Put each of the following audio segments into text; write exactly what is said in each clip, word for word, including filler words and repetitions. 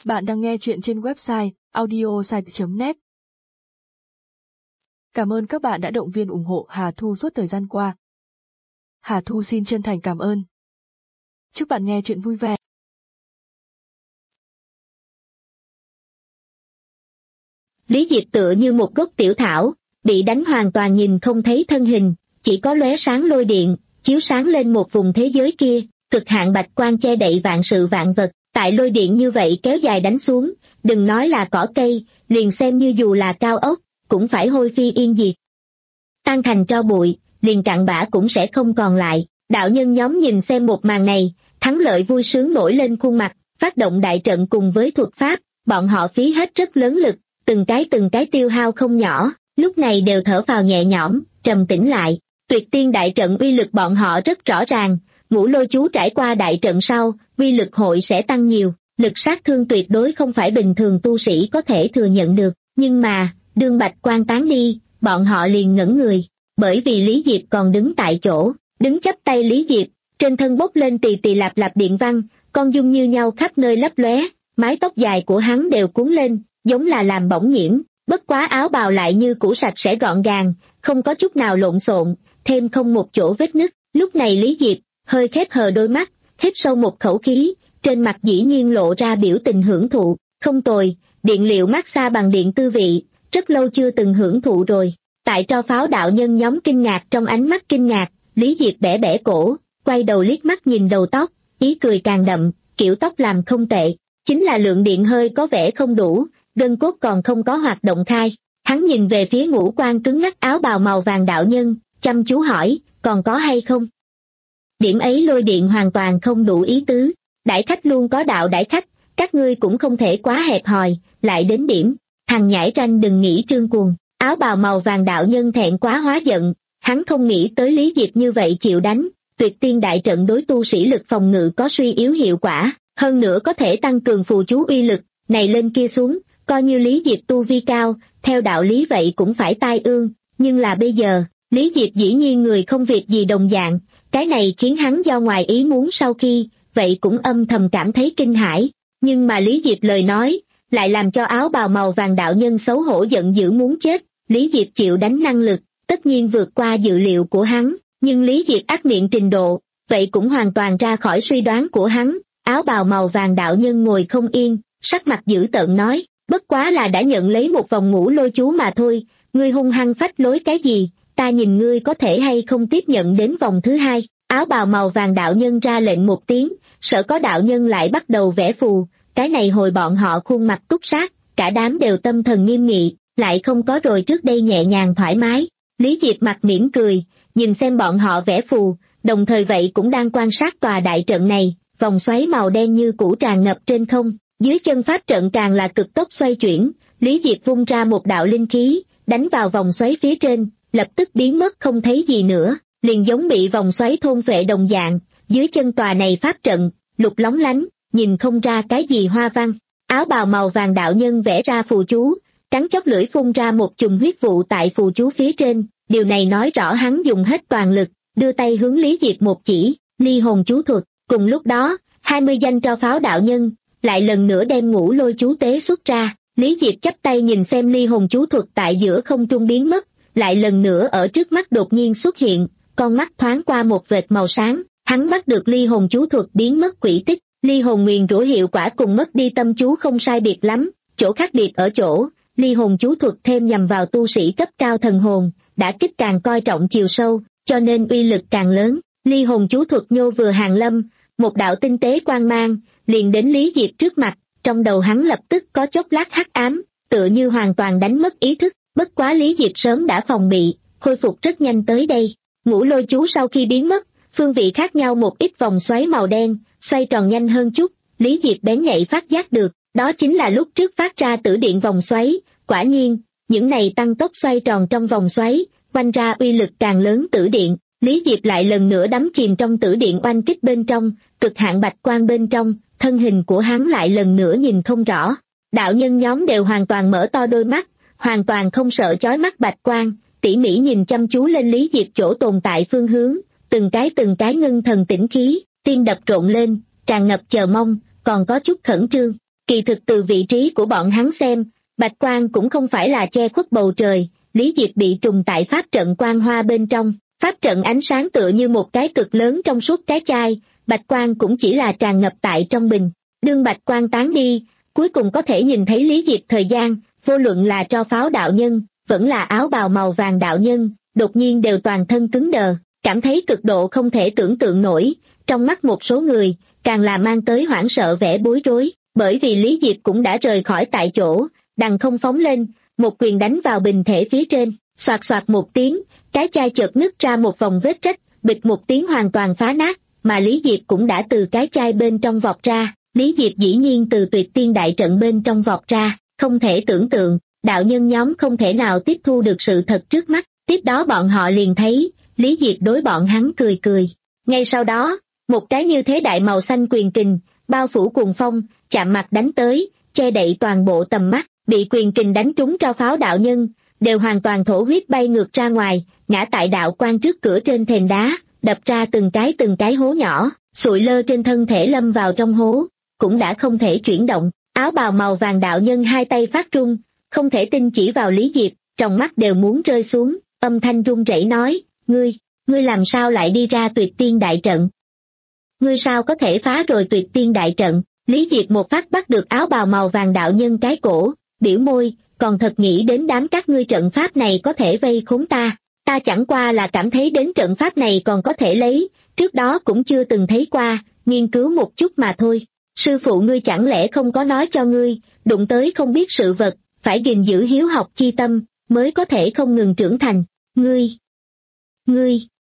Bạn đang nghe chuyện trên website audiosite chấm net. Cảm ơn các bạn đã động viên ủng hộ Hà Thu suốt thời gian qua. Hà Thu xin chân thành cảm ơn. Chúc bạn nghe chuyện vui vẻ. Lý Diệp tựa như một gốc tiểu thảo, bị đánh hoàn toàn nhìn không thấy thân hình, chỉ có lóe sáng lôi điện, chiếu sáng lên một vùng thế giới kia, cực hạn bạch quang che đậy vạn sự vạn vật. Tại lôi điện như vậy kéo dài đánh xuống, đừng nói là cỏ cây, liền xem như dù là cao ốc, cũng phải hôi phi yên diệt. Tan thành tro bụi, liền cặn bã cũng sẽ không còn lại. Đạo nhân nhóm nhìn xem một màn này, thắng lợi vui sướng nổi lên khuôn mặt, phát động đại trận cùng với thuật pháp, bọn họ phí hết rất lớn lực, từng cái từng cái tiêu hao không nhỏ, lúc này đều thở phào nhẹ nhõm, trầm tĩnh lại. Tuyệt tiên đại trận uy lực bọn họ rất rõ ràng, ngũ lôi chú trải qua đại trận sau, uy lực hội sẽ tăng nhiều, lực sát thương tuyệt đối không phải bình thường tu sĩ có thể thừa nhận được, nhưng mà, đương bạch quang tán đi, bọn họ liền ngẩn người, bởi vì Lý Diệp còn đứng tại chỗ, đứng chắp tay Lý Diệp, trên thân bốc lên tì tì lạp lạp điện văn, con dung như nhau khắp nơi lấp lóe, mái tóc dài của hắn đều cuốn lên, giống là làm bỏng nhiễm, bất quá áo bào lại như cũ sạch sẽ gọn gàng, không có chút nào lộn xộn, thêm không một chỗ vết nứt. Lúc này Lý Diệp hơi khép hờ đôi mắt, hít sâu một khẩu khí, trên mặt dĩ nhiên lộ ra biểu tình hưởng thụ, không tồi, điện liệu massage bằng điện tư vị, rất lâu chưa từng hưởng thụ rồi. Tại tro pháo đạo nhân nhóm kinh ngạc trong ánh mắt kinh ngạc, Lý Diệp bẻ bẻ cổ, quay đầu liếc mắt nhìn đầu tóc, ý cười càng đậm, kiểu tóc làm không tệ, chính là lượng điện hơi có vẻ không đủ, gân cốt còn không có hoạt động khai. Hắn nhìn về phía ngũ quan cứng ngắc áo bào màu vàng đạo nhân, chăm chú hỏi, còn có hay không? Điểm ấy lôi điện hoàn toàn không đủ ý tứ, đãi khách luôn có đạo đãi khách, các ngươi cũng không thể quá hẹp hòi, lại đến điểm, thằng nhãi ranh đừng nghĩ trương cuồng. Áo bào màu vàng đạo nhân thẹn quá hóa giận, hắn không nghĩ tới Lý Diệp như vậy chịu đánh, tuyệt tiên đại trận đối tu sĩ lực phòng ngự có suy yếu hiệu quả, hơn nữa có thể tăng cường phù chú uy lực, này lên kia xuống, coi như Lý Diệp tu vi cao, theo đạo lý vậy cũng phải tai ương, nhưng là bây giờ, Lý Diệp dĩ nhiên người không việc gì đồng dạng, cái này khiến hắn do ngoài ý muốn sau khi, vậy cũng âm thầm cảm thấy kinh hãi, nhưng mà Lý Diệp lời nói, lại làm cho áo bào màu vàng đạo nhân xấu hổ giận dữ muốn chết. Lý Diệp chịu đánh năng lực, tất nhiên vượt qua dự liệu của hắn, nhưng Lý Diệp ác miệng trình độ, vậy cũng hoàn toàn ra khỏi suy đoán của hắn. Áo bào màu vàng đạo nhân ngồi không yên, sắc mặt dữ tợn nói, bất quá là đã nhận lấy một vòng ngũ lôi chú mà thôi, ngươi hung hăng phách lối cái gì, ta nhìn ngươi có thể hay không tiếp nhận đến vòng thứ hai. Áo bào màu vàng đạo nhân ra lệnh một tiếng, sợ có đạo nhân lại bắt đầu vẽ phù, cái này hồi bọn họ khuôn mặt túc sát, cả đám đều tâm thần nghiêm nghị, lại không có rồi trước đây nhẹ nhàng thoải mái. Lý Diệp mặt mỉm cười, nhìn xem bọn họ vẽ phù, đồng thời vậy cũng đang quan sát tòa đại trận này, vòng xoáy màu đen như cũ tràn ngập trên không, dưới chân pháp trận càng là cực tốc xoay chuyển, Lý Diệp vung ra một đạo linh khí, đánh vào vòng xoáy phía trên, lập tức biến mất không thấy gì nữa, liền giống bị vòng xoáy thôn phệ đồng dạng, dưới chân tòa này pháp trận, lục lóng lánh, nhìn không ra cái gì hoa văn. Áo bào màu vàng đạo nhân vẽ ra phù chú, cắn chóp lưỡi phun ra một chùm huyết vụ tại phù chú phía trên, điều này nói rõ hắn dùng hết toàn lực, đưa tay hướng Lý Diệp một chỉ, ly hồn chú thuật. Cùng lúc đó, hai mươi danh tro pháo đạo nhân, lại lần nữa đem ngũ lôi chú tế xuất ra, Lý Diệp chắp tay nhìn xem ly hồn chú thuật tại giữa không trung biến mất, lại lần nữa ở trước mắt đột nhiên xuất hiện, con mắt thoáng qua một vệt màu sáng, hắn bắt được ly hồn chú thuật biến mất quỹ tích, ly hồn nguyền rủa hiệu quả cùng mất đi tâm chú không sai biệt lắm, chỗ khác biệt ở chỗ, ly hồn chú thuật thêm nhằm vào tu sĩ cấp cao thần hồn, đã kích càng coi trọng chiều sâu, cho nên uy lực càng lớn. Ly hồn chú thuật nhô vừa hàng lâm, một đạo tinh tế quang mang, liền đến Lý Diệp trước mặt, trong đầu hắn lập tức có chốc lát hắc ám, tựa như hoàn toàn đánh mất ý thức, bất quá Lý Diệp sớm đã phòng bị, khôi phục rất nhanh tới đây. Ngũ lôi chú sau khi biến mất, phương vị khác nhau một ít vòng xoáy màu đen, xoay tròn nhanh hơn chút, Lý Diệp bén nhạy phát giác được, đó chính là lúc trước phát ra tử điện vòng xoáy, quả nhiên, những này tăng tốc xoay tròn trong vòng xoáy, quanh ra uy lực càng lớn tử điện, Lý Diệp lại lần nữa đắm chìm trong tử điện oanh kích bên trong, cực hạn bạch quang bên trong, thân hình của hắn lại lần nữa nhìn không rõ. Đạo nhân nhóm đều hoàn toàn mở to đôi mắt, hoàn toàn không sợ chói mắt bạch quang, tỉ mỉ nhìn chăm chú lên Lý Diệp chỗ tồn tại phương hướng, từng cái từng cái ngưng thần tĩnh khí, tim đập rộn lên, tràn ngập chờ mong, còn có chút khẩn trương. Kỳ thực từ vị trí của bọn hắn xem, bạch quang cũng không phải là che khuất bầu trời, Lý Diệp bị trùng tại pháp trận quang hoa bên trong, pháp trận ánh sáng tựa như một cái cực lớn trong suốt cái chai, bạch quang cũng chỉ là tràn ngập tại trong bình. Đương bạch quang tán đi, cuối cùng có thể nhìn thấy Lý Diệp thời gian, vô luận là tro pháo đạo nhân, vẫn là áo bào màu vàng đạo nhân, đột nhiên đều toàn thân cứng đờ, cảm thấy cực độ không thể tưởng tượng nổi, trong mắt một số người, càng là mang tới hoảng sợ vẻ bối rối, bởi vì Lý Diệp cũng đã rời khỏi tại chỗ, đằng không phóng lên, một quyền đánh vào bình thể phía trên, soạt soạt một tiếng, cái chai chợt nứt ra một vòng vết rách, bịch một tiếng hoàn toàn phá nát, mà Lý Diệp cũng đã từ cái chai bên trong vọt ra, Lý Diệp dĩ nhiên từ tuyệt tiên đại trận bên trong vọt ra, không thể tưởng tượng, đạo nhân nhóm không thể nào tiếp thu được sự thật trước mắt, tiếp đó bọn họ liền thấy, Lý Diệp đối bọn hắn cười cười. Ngay sau đó, một cái như thế đại màu xanh quyền kình, bao phủ cuồng phong, chạm mặt đánh tới, che đậy toàn bộ tầm mắt, bị quyền kình đánh trúng tro pháo đạo nhân, đều hoàn toàn thổ huyết bay ngược ra ngoài, ngã tại đạo quan trước cửa trên thềm đá, đập ra từng cái từng cái hố nhỏ, sụi lơ trên thân thể lâm vào trong hố, cũng đã không thể chuyển động. Áo bào màu vàng đạo nhân hai tay phát run, không thể tin chỉ vào Lý Diệp, trong mắt đều muốn rơi xuống, âm thanh run rẩy nói, ngươi, ngươi làm sao lại đi ra tuyệt tiên đại trận? Ngươi sao có thể phá rồi tuyệt tiên đại trận? Lý Diệp một phát bắt được áo bào màu vàng đạo nhân cái cổ, biểu môi, còn thật nghĩ đến đám các ngươi trận pháp này có thể vây khốn ta, ta chẳng qua là cảm thấy đến trận pháp này còn có thể lấy, trước đó cũng chưa từng thấy qua, nghiên cứu một chút mà thôi. Sư phụ ngươi chẳng lẽ không có nói cho ngươi, đụng tới không biết sự vật, phải gìn giữ hiếu học chi tâm, mới có thể không ngừng trưởng thành, ngươi, ngươi.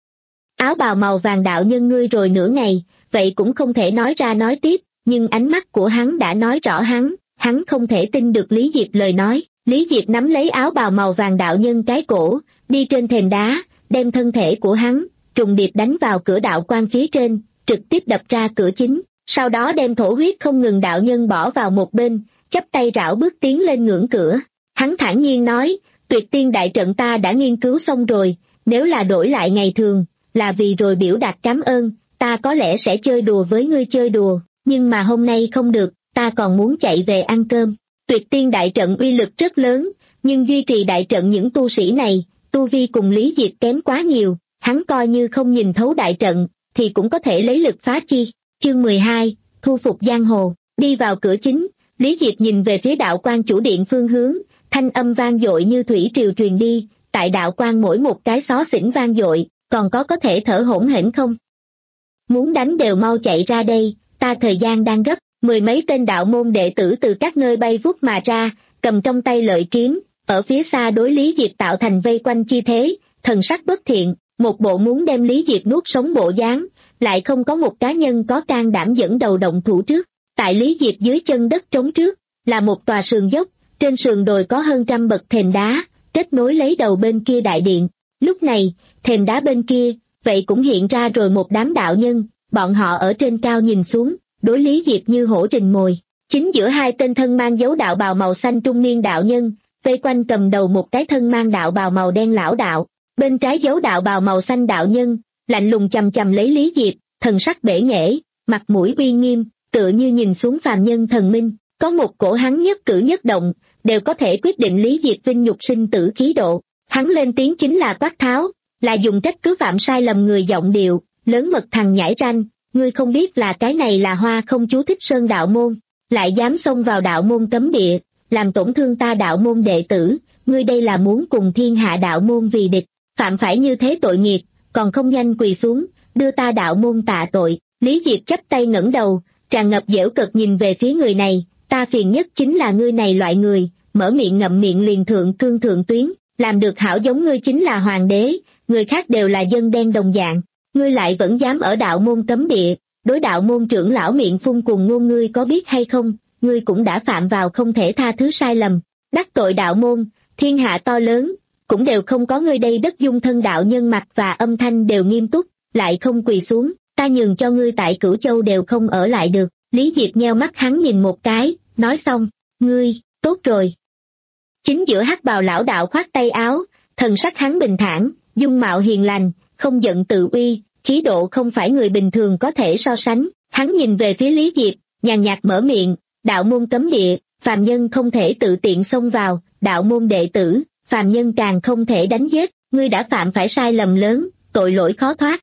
Áo bào màu vàng đạo nhân ngươi rồi nửa ngày, vậy cũng không thể nói ra nói tiếp, nhưng ánh mắt của hắn đã nói rõ hắn, hắn không thể tin được Lý Diệp lời nói, Lý Diệp nắm lấy áo bào màu vàng đạo nhân cái cổ, đi trên thềm đá, đem thân thể của hắn, trùng điệp đánh vào cửa đạo quan phía trên, trực tiếp đập ra cửa chính. Sau đó đem thổ huyết không ngừng đạo nhân bỏ vào một bên, chắp tay rảo bước tiến lên ngưỡng cửa. Hắn thản nhiên nói, tuyệt tiên đại trận ta đã nghiên cứu xong rồi, nếu là đổi lại ngày thường, là vì rồi biểu đạt cảm ơn, ta có lẽ sẽ chơi đùa với ngươi chơi đùa, nhưng mà hôm nay không được, ta còn muốn chạy về ăn cơm. Tuyệt tiên đại trận uy lực rất lớn, nhưng duy trì đại trận những tu sĩ này, tu vi cùng Lý Diệp kém quá nhiều, hắn coi như không nhìn thấu đại trận, thì cũng có thể lấy lực phá chi. Chương mười hai, thu phục giang hồ, đi vào cửa chính, Lý Diệp nhìn về phía đạo quan chủ điện phương hướng, thanh âm vang dội như thủy triều truyền đi, tại đạo quan mỗi một cái xó xỉnh vang dội, còn có có thể thở hổn hển không? Muốn đánh đều mau chạy ra đây, ta thời gian đang gấp, mười mấy tên đạo môn đệ tử từ các nơi bay vút mà ra, cầm trong tay lợi kiếm, ở phía xa đối Lý Diệp tạo thành vây quanh chi thế, thần sắc bất thiện, một bộ muốn đem Lý Diệp nuốt sống bộ dáng. Lại không có một cá nhân có can đảm dẫn đầu động thủ trước. Tại Lý Diệp dưới chân đất trống trước, là một tòa sườn dốc, trên sườn đồi có hơn trăm bậc thềm đá, kết nối lấy đầu bên kia đại điện. Lúc này, thềm đá bên kia, vậy cũng hiện ra rồi một đám đạo nhân, bọn họ ở trên cao nhìn xuống, đối Lý Diệp như hổ rình mồi. Chính giữa hai tên thân mang dấu đạo bào màu xanh trung niên đạo nhân, vây quanh cầm đầu một cái thân mang đạo bào màu đen lão đạo, bên trái dấu đạo bào màu xanh đạo nhân, lạnh lùng chằm chằm lấy Lý Diệp, thần sắc bể nghễ, mặt mũi uy nghiêm, tựa như nhìn xuống phàm nhân thần minh, có một cổ hắn nhất cử nhất động, đều có thể quyết định Lý Diệp vinh nhục sinh tử khí độ. Hắn lên tiếng chính là quát tháo, là dùng trách cứ phạm sai lầm người giọng điệu, lớn mật thằng nhãi ranh, ngươi không biết là cái này là Hoa Không chú Thích Sơn đạo môn, lại dám xông vào đạo môn cấm địa, làm tổn thương ta đạo môn đệ tử, ngươi đây là muốn cùng thiên hạ đạo môn vì địch, phạm phải như thế tội nghiệp, còn không nhanh quỳ xuống, đưa ta đạo môn tạ tội. Lý Diệp chắp tay ngẩng đầu, tràn ngập giễu cợt nhìn về phía người này, ta phiền nhất chính là ngươi này loại người, mở miệng ngậm miệng liền thượng cương thượng tuyến, làm được hảo giống ngươi chính là hoàng đế, người khác đều là dân đen đồng dạng, ngươi lại vẫn dám ở đạo môn cấm địa, đối đạo môn trưởng lão miệng phun cùng ngôn, ngươi có biết hay không, ngươi cũng đã phạm vào không thể tha thứ sai lầm, đắc tội đạo môn, thiên hạ to lớn, cũng đều không có ngươi đây đất dung thân đạo nhân mặt và âm thanh đều nghiêm túc, lại không quỳ xuống, ta nhường cho ngươi tại Cửu Châu đều không ở lại được. Lý Diệp nheo mắt hắn nhìn một cái, nói xong, ngươi, tốt rồi. Chính giữa hắc bào lão đạo khoát tay áo, thần sắc hắn bình thản, dung mạo hiền lành, không giận tự uy, khí độ không phải người bình thường có thể so sánh. Hắn nhìn về phía Lý Diệp, nhàn nhạt mở miệng, đạo môn cấm địa, phàm nhân không thể tự tiện xông vào, đạo môn đệ tử, phàm nhân càng không thể đánh giết, ngươi đã phạm phải sai lầm lớn, tội lỗi khó thoát.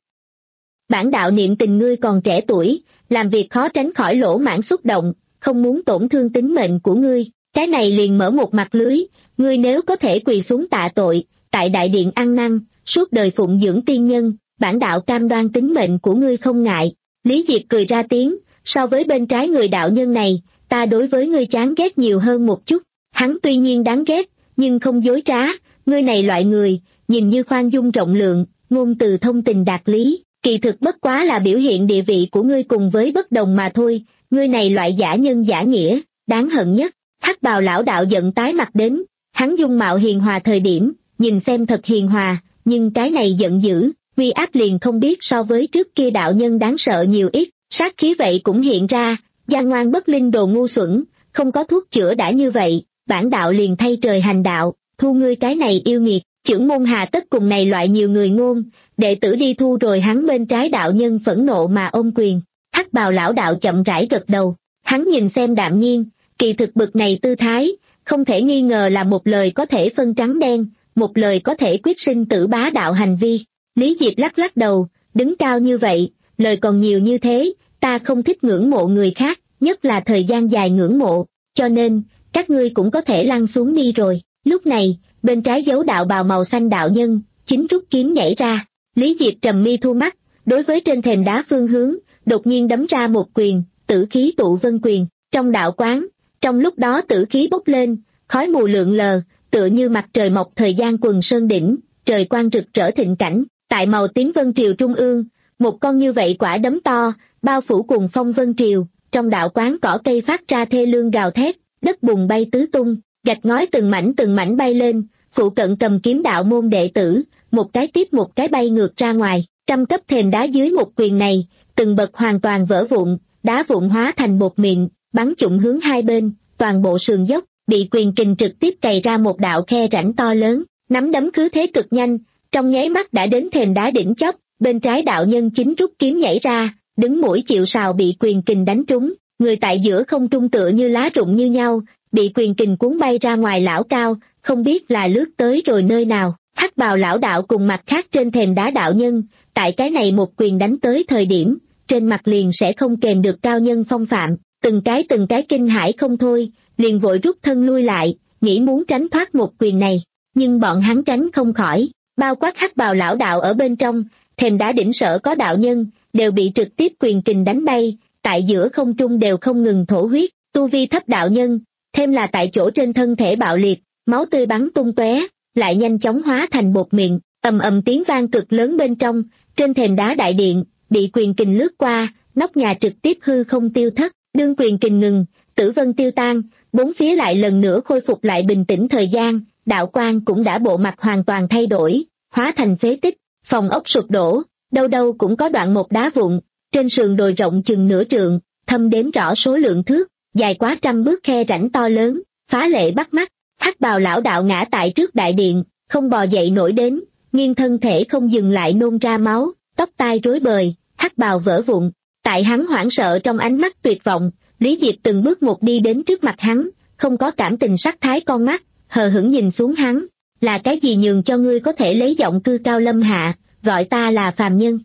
Bản đạo niệm tình ngươi còn trẻ tuổi, làm việc khó tránh khỏi lỗ mãn xúc động, không muốn tổn thương tính mệnh của ngươi, cái này liền mở một mặt lưới, ngươi nếu có thể quỳ xuống tạ tội, tại đại điện ăn năn, suốt đời phụng dưỡng tiên nhân, bản đạo cam đoan tính mệnh của ngươi không ngại. Lý Diệp cười ra tiếng, so với bên trái người đạo nhân này, ta đối với ngươi chán ghét nhiều hơn một chút, hắn tuy nhiên đáng ghét, nhưng không dối trá, ngươi này loại người, nhìn như khoan dung rộng lượng, ngôn từ thông tình đạt lý, kỳ thực bất quá là biểu hiện địa vị của ngươi cùng với bất đồng mà thôi, ngươi này loại giả nhân giả nghĩa, đáng hận nhất. Hắc bào lão đạo giận tái mặt đến, hắn dung mạo hiền hòa thời điểm, nhìn xem thật hiền hòa, nhưng cái này giận dữ, uy áp liền không biết so với trước kia đạo nhân đáng sợ nhiều ít, sát khí vậy cũng hiện ra, gian ngoan bất linh đồ ngu xuẩn, không có thuốc chữa đã như vậy, bản đạo liền thay trời hành đạo, thu ngươi cái này yêu nghiệt, chưởng môn hà tất cùng này loại nhiều người ngôn, đệ tử đi thu rồi hắn bên trái đạo nhân phẫn nộ mà ôm quyền, hắc bào lão đạo chậm rãi gật đầu, hắn nhìn xem đạm nhiên, kỳ thực bực này tư thái, không thể nghi ngờ là một lời có thể phân trắng đen, một lời có thể quyết sinh tử bá đạo hành vi. Lý Diệp lắc lắc đầu, đứng cao như vậy, lời còn nhiều như thế, ta không thích ngưỡng mộ người khác, nhất là thời gian dài ngưỡng mộ, cho nên, các ngươi cũng có thể lăn xuống đi rồi. Lúc này, bên trái dấu đạo bào màu xanh đạo nhân, chính rút kiếm nhảy ra, Lý Diệp trầm mi thu mắt, đối với trên thềm đá phương hướng, đột nhiên đấm ra một quyền, tử khí tụ vân quyền, trong đạo quán, trong lúc đó tử khí bốc lên, khói mù lượn lờ, tựa như mặt trời mọc thời gian quần sơn đỉnh, trời quang rực rỡ thịnh cảnh, tại màu tím vân triều trung ương, một con như vậy quả đấm to, bao phủ cùng phong vân triều, trong đạo quán cỏ cây phát ra thê lương gào thét, đất bùn bay tứ tung, gạch ngói từng mảnh từng mảnh bay lên, phụ cận cầm kiếm đạo môn đệ tử, một cái tiếp một cái bay ngược ra ngoài, trăm cấp thềm đá dưới một quyền này, từng bậc hoàn toàn vỡ vụn, đá vụn hóa thành bột mịn, bắn trụng hướng hai bên, toàn bộ sườn dốc, bị quyền kình trực tiếp cày ra một đạo khe rãnh to lớn, nắm đấm cứ thế cực nhanh, trong nháy mắt đã đến thềm đá đỉnh chóp, bên trái đạo nhân chính rút kiếm nhảy ra, đứng mũi chịu sào bị quyền kình đánh trúng, người tại giữa không trung tựa như lá rụng như nhau, bị quyền kình cuốn bay ra ngoài lão cao, không biết là lướt tới rồi nơi nào. Hắc bào lão đạo cùng mặt khác trên thềm đá đạo nhân, tại cái này một quyền đánh tới thời điểm, trên mặt liền sẽ không kèm được cao nhân phong phạm, từng cái từng cái kinh hãi không thôi, liền vội rút thân lui lại, nghĩ muốn tránh thoát một quyền này, nhưng bọn hắn tránh không khỏi, bao quát hắc bào lão đạo ở bên trong, thềm đá đỉnh sở có đạo nhân, đều bị trực tiếp quyền kình đánh bay, tại giữa không trung đều không ngừng thổ huyết, tu vi thấp đạo nhân, thêm là tại chỗ trên thân thể bạo liệt, máu tươi bắn tung tóe, lại nhanh chóng hóa thành bột mịn, ầm ầm tiếng vang cực lớn bên trong, trên thềm đá đại điện, bị quyền kình lướt qua, nóc nhà trực tiếp hư không tiêu thất, đương quyền kình ngừng, tử vân tiêu tan, bốn phía lại lần nữa khôi phục lại bình tĩnh thời gian, đạo quang cũng đã bộ mặt hoàn toàn thay đổi, hóa thành phế tích, phòng ốc sụp đổ, đâu đâu cũng có đoạn một đá vụn, trên sườn đồi rộng chừng nửa trượng, thâm đếm rõ số lượng thước, dài quá trăm bước khe rãnh to lớn, phá lệ bắt mắt. Hắc bào lão đạo ngã tại trước đại điện, không bò dậy nổi đến, nghiêng thân thể không dừng lại nôn ra máu, tóc tai rối bời, hắc bào vỡ vụn. Tại hắn hoảng sợ trong ánh mắt tuyệt vọng, Lý Diệp từng bước một đi đến trước mặt hắn, không có cảm tình sắc thái con mắt, hờ hững nhìn xuống hắn, là cái gì nhường cho ngươi có thể lấy giọng cư cao lâm hạ, gọi ta là phàm nhân.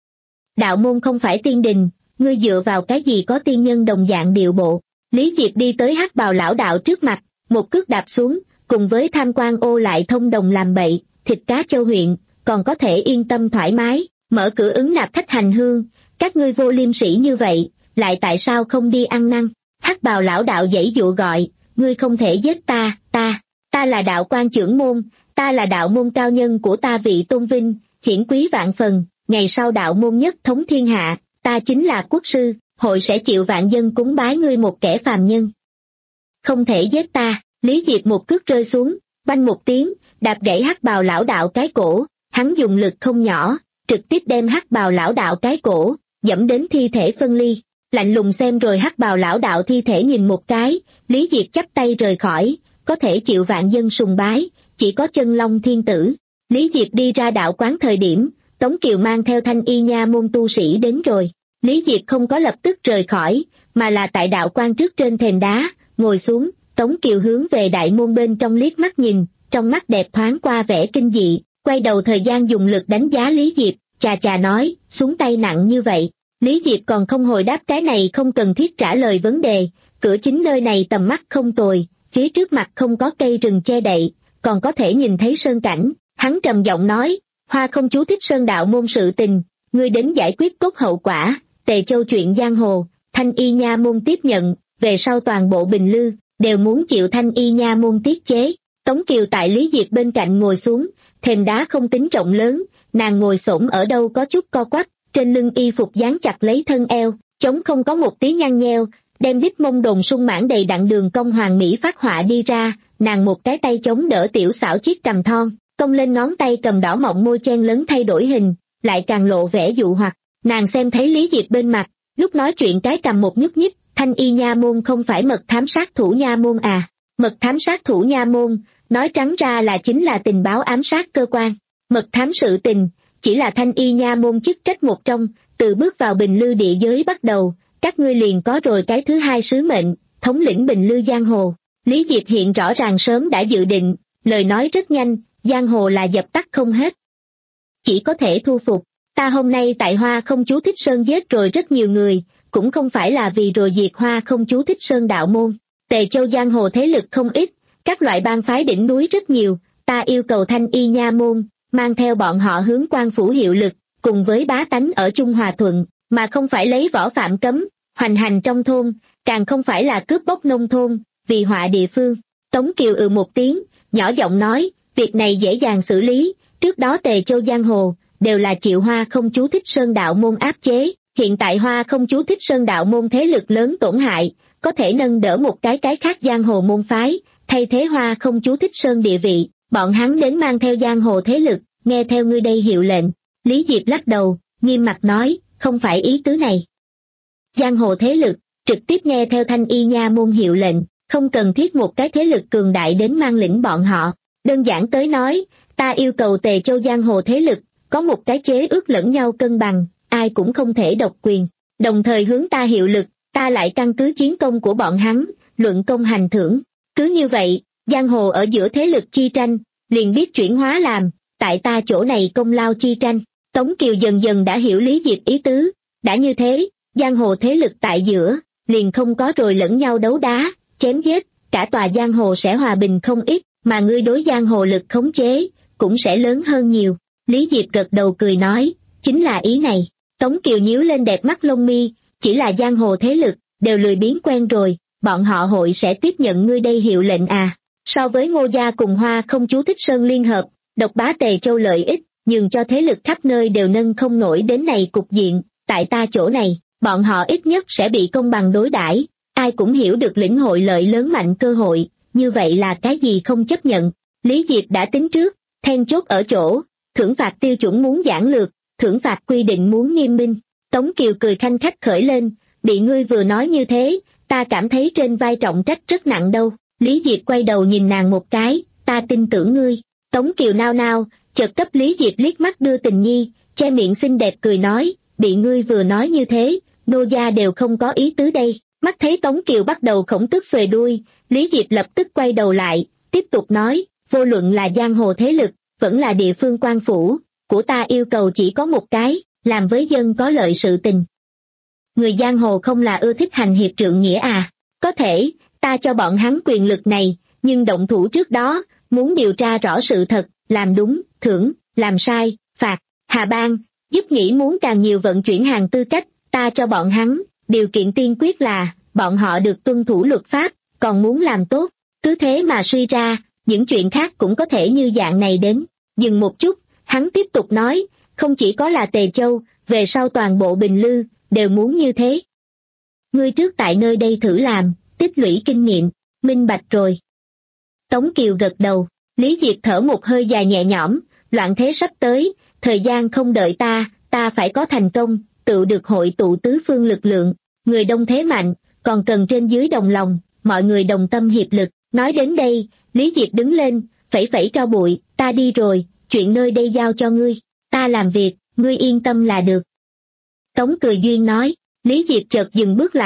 Đạo môn không phải tiên đình, ngươi dựa vào cái gì có tiên nhân đồng dạng điệu bộ. Lý Diệp đi tới hắc bào lão đạo trước mặt, một cước đạp xuống, cùng với tham quan ô lại thông đồng làm bậy, thịt cá châu huyện, còn có thể yên tâm thoải mái, mở cửa ứng nạp khách hành hương, các ngươi vô liêm sỉ như vậy, lại tại sao không đi ăn năn? Hắc bào lão đạo giãy dụa gọi, ngươi không thể giết ta, ta, ta là đạo quan trưởng môn, ta là đạo môn cao nhân của ta vị tôn vinh, hiển quý vạn phần, ngày sau đạo môn nhất thống thiên hạ, ta chính là quốc sư, hội sẽ chịu vạn dân cúng bái ngươi một kẻ phàm nhân. Không thể giết ta, Lý Diệp một cước rơi xuống, banh một tiếng, đạp gãy hắc bào lão đạo cái cổ, hắn dùng lực không nhỏ, trực tiếp đem hắc bào lão đạo cái cổ, dẫm đến thi thể phân ly, lạnh lùng xem rồi hắc bào lão đạo thi thể nhìn một cái, Lý Diệp chắp tay rời khỏi, có thể chịu vạn dân sùng bái, chỉ có chân long thiên tử. Lý Diệp đi ra đạo quán thời điểm, Tống Kiều mang theo thanh y nha môn tu sĩ đến rồi, Lý Diệp không có lập tức rời khỏi, mà là tại đạo quan trước trên thềm đá, ngồi xuống. Tống Kiều hướng về đại môn bên trong liếc mắt nhìn, trong mắt đẹp thoáng qua vẻ kinh dị, quay đầu thời gian dùng lực đánh giá Lý Diệp, chà chà nói, xuống tay nặng như vậy. Lý Diệp còn không hồi đáp cái này không cần thiết trả lời vấn đề, cửa chính nơi này tầm mắt không tồi, phía trước mặt không có cây rừng che đậy, còn có thể nhìn thấy sơn cảnh. Hắn trầm giọng nói, Hoa không chú thích sơn đạo môn sự tình, ngươi đến giải quyết cốt hậu quả, Tề Châu chuyện giang hồ, Thanh Y Nha môn tiếp nhận, về sau toàn bộ Bình Lư đều muốn chịu Thanh Y Nha môn tiết chế. Tống Kiều tại Lý Diệp bên cạnh ngồi xuống, thềm đá không tính rộng lớn, nàng ngồi xổm ở đâu có chút co quắp, trên lưng y phục dán chặt lấy thân eo, chống không có một tí nhăn nheo, đem đít mông đồn sung mãn đầy đặn đường cong hoàng mỹ phát họa đi ra. Nàng một cái tay chống đỡ tiểu xảo chiếc cằm thon, cong lên ngón tay cầm đỏ mọng môi chen lấn thay đổi hình, lại càng lộ vẻ dụ hoặc. Nàng xem thấy Lý Diệp bên mặt, lúc nói chuyện cái cằm một nhúc nhích, Thanh Y Nha môn không phải mật thám sát thủ nha môn à? Mật thám sát thủ nha môn, nói trắng ra là chính là tình báo ám sát cơ quan. Mật thám sự tình, chỉ là Thanh Y Nha môn chức trách một trong, từ bước vào Bình Lư địa giới bắt đầu, các ngươi liền có rồi cái thứ hai sứ mệnh, thống lĩnh Bình Lư giang hồ. Lý Diệp hiện rõ ràng sớm đã dự định, lời nói rất nhanh, giang hồ là dập tắt không hết, chỉ có thể thu phục. Ta hôm nay tại Hoa không chú thích sơn giết rồi rất nhiều người, cũng không phải là vì rồi diệt Hoa không chú thích sơn đạo môn. Tề Châu giang hồ thế lực không ít, các loại bang phái đỉnh núi rất nhiều, ta yêu cầu Thanh Y Nha môn mang theo bọn họ hướng quan phủ hiệu lực, cùng với bá tánh ở chung hòa thuận, mà không phải lấy võ phạm cấm, hoành hành trong thôn, càng không phải là cướp bóc nông thôn, vì họa địa phương. Tống Kiều ừ một tiếng, nhỏ giọng nói, việc này dễ dàng xử lý, trước đó Tề Châu giang hồ đều là chịu Hoa không chú thích sơn đạo môn áp chế, hiện tại Hoa không chú thích sơn đạo môn thế lực lớn tổn hại, có thể nâng đỡ một cái cái khác giang hồ môn phái, thay thế Hoa không chú thích sơn địa vị, bọn hắn đến mang theo giang hồ thế lực, nghe theo ngươi đây hiệu lệnh. Lý Diệp lắc đầu, nghiêm mặt nói, không phải ý tứ này. Giang hồ thế lực, trực tiếp nghe theo Thanh Y Nha môn hiệu lệnh, không cần thiết một cái thế lực cường đại đến mang lĩnh bọn họ. Đơn giản tới nói, ta yêu cầu Tề Châu giang hồ thế lực, có một cái chế ước lẫn nhau cân bằng, ai cũng không thể độc quyền, đồng thời hướng ta hiệu lực, ta lại căn cứ chiến công của bọn hắn, luận công hành thưởng. Cứ như vậy, giang hồ ở giữa thế lực chi tranh, liền biết chuyển hóa làm, tại ta chỗ này công lao chi tranh. Tống Kiều dần dần đã hiểu Lý Diệp ý tứ, đã như thế, giang hồ thế lực tại giữa, liền không có rồi lẫn nhau đấu đá, chém giết, cả tòa giang hồ sẽ hòa bình không ít, mà ngươi đối giang hồ lực khống chế, cũng sẽ lớn hơn nhiều. Lý Diệp gật đầu cười nói, chính là ý này. Tống Kiều nhíu lên đẹp mắt lông mi, chỉ là giang hồ thế lực, đều lười biếng quen rồi, bọn họ hội sẽ tiếp nhận ngươi đây hiệu lệnh à. So với Ngô gia cùng Hoa không chú thích sơn liên hợp, độc bá Tề Châu lợi ích, nhưng cho thế lực khắp nơi đều nâng không nổi đến này cục diện, tại ta chỗ này, bọn họ ít nhất sẽ bị công bằng đối đãi, ai cũng hiểu được lĩnh hội lợi lớn mạnh cơ hội, như vậy là cái gì không chấp nhận. Lý Diệp đã tính trước, then chốt ở chỗ, thưởng phạt tiêu chuẩn muốn giản lược, thưởng phạt quy định muốn nghiêm minh. Tống Kiều cười khanh khách khởi lên, bị ngươi vừa nói như thế, ta cảm thấy trên vai trọng trách rất nặng đâu. Lý Diệp quay đầu nhìn nàng một cái, ta tin tưởng ngươi. Tống Kiều nao nao, chợt cấp Lý Diệp liếc mắt đưa tình nhi, che miệng xinh đẹp cười nói, bị ngươi vừa nói như thế, nô gia đều không có ý tứ đây. Mắt thấy Tống Kiều bắt đầu khổng tức xuề đuôi, Lý Diệp lập tức quay đầu lại, tiếp tục nói, vô luận là giang hồ thế lực, vẫn là địa phương quan phủ, của ta yêu cầu chỉ có một cái, làm với dân có lợi sự tình. Người giang hồ không là ưa thích hành hiệp trượng nghĩa à? Có thể, ta cho bọn hắn quyền lực này, nhưng động thủ trước đó, muốn điều tra rõ sự thật, làm đúng, thưởng, làm sai, phạt, hạ ban, giúp nghĩ muốn càng nhiều vận chuyển hàng tư cách, ta cho bọn hắn, điều kiện tiên quyết là, bọn họ được tuân thủ luật pháp, còn muốn làm tốt, cứ thế mà suy ra, những chuyện khác cũng có thể như dạng này đến. Dừng một chút, hắn tiếp tục nói, không chỉ có là Tề Châu, về sau toàn bộ Bình Lư, đều muốn như thế. Ngươi trước tại nơi đây thử làm, tích lũy kinh nghiệm, minh bạch rồi. Tống Kiều gật đầu, Lý Diệp thở một hơi dài nhẹ nhõm, loạn thế sắp tới, thời gian không đợi ta, ta phải có thành công, tự được hội tụ tứ phương lực lượng, người đông thế mạnh, còn cần trên dưới đồng lòng, mọi người đồng tâm hiệp lực. Nói đến đây, Lý Diệp đứng lên, phẩy phẩy tro bụi, ta đi rồi, chuyện nơi đây giao cho ngươi, ta làm việc, ngươi yên tâm là được. Tống Cười Duyên nói, Lý Diệp chợt dừng bước lại,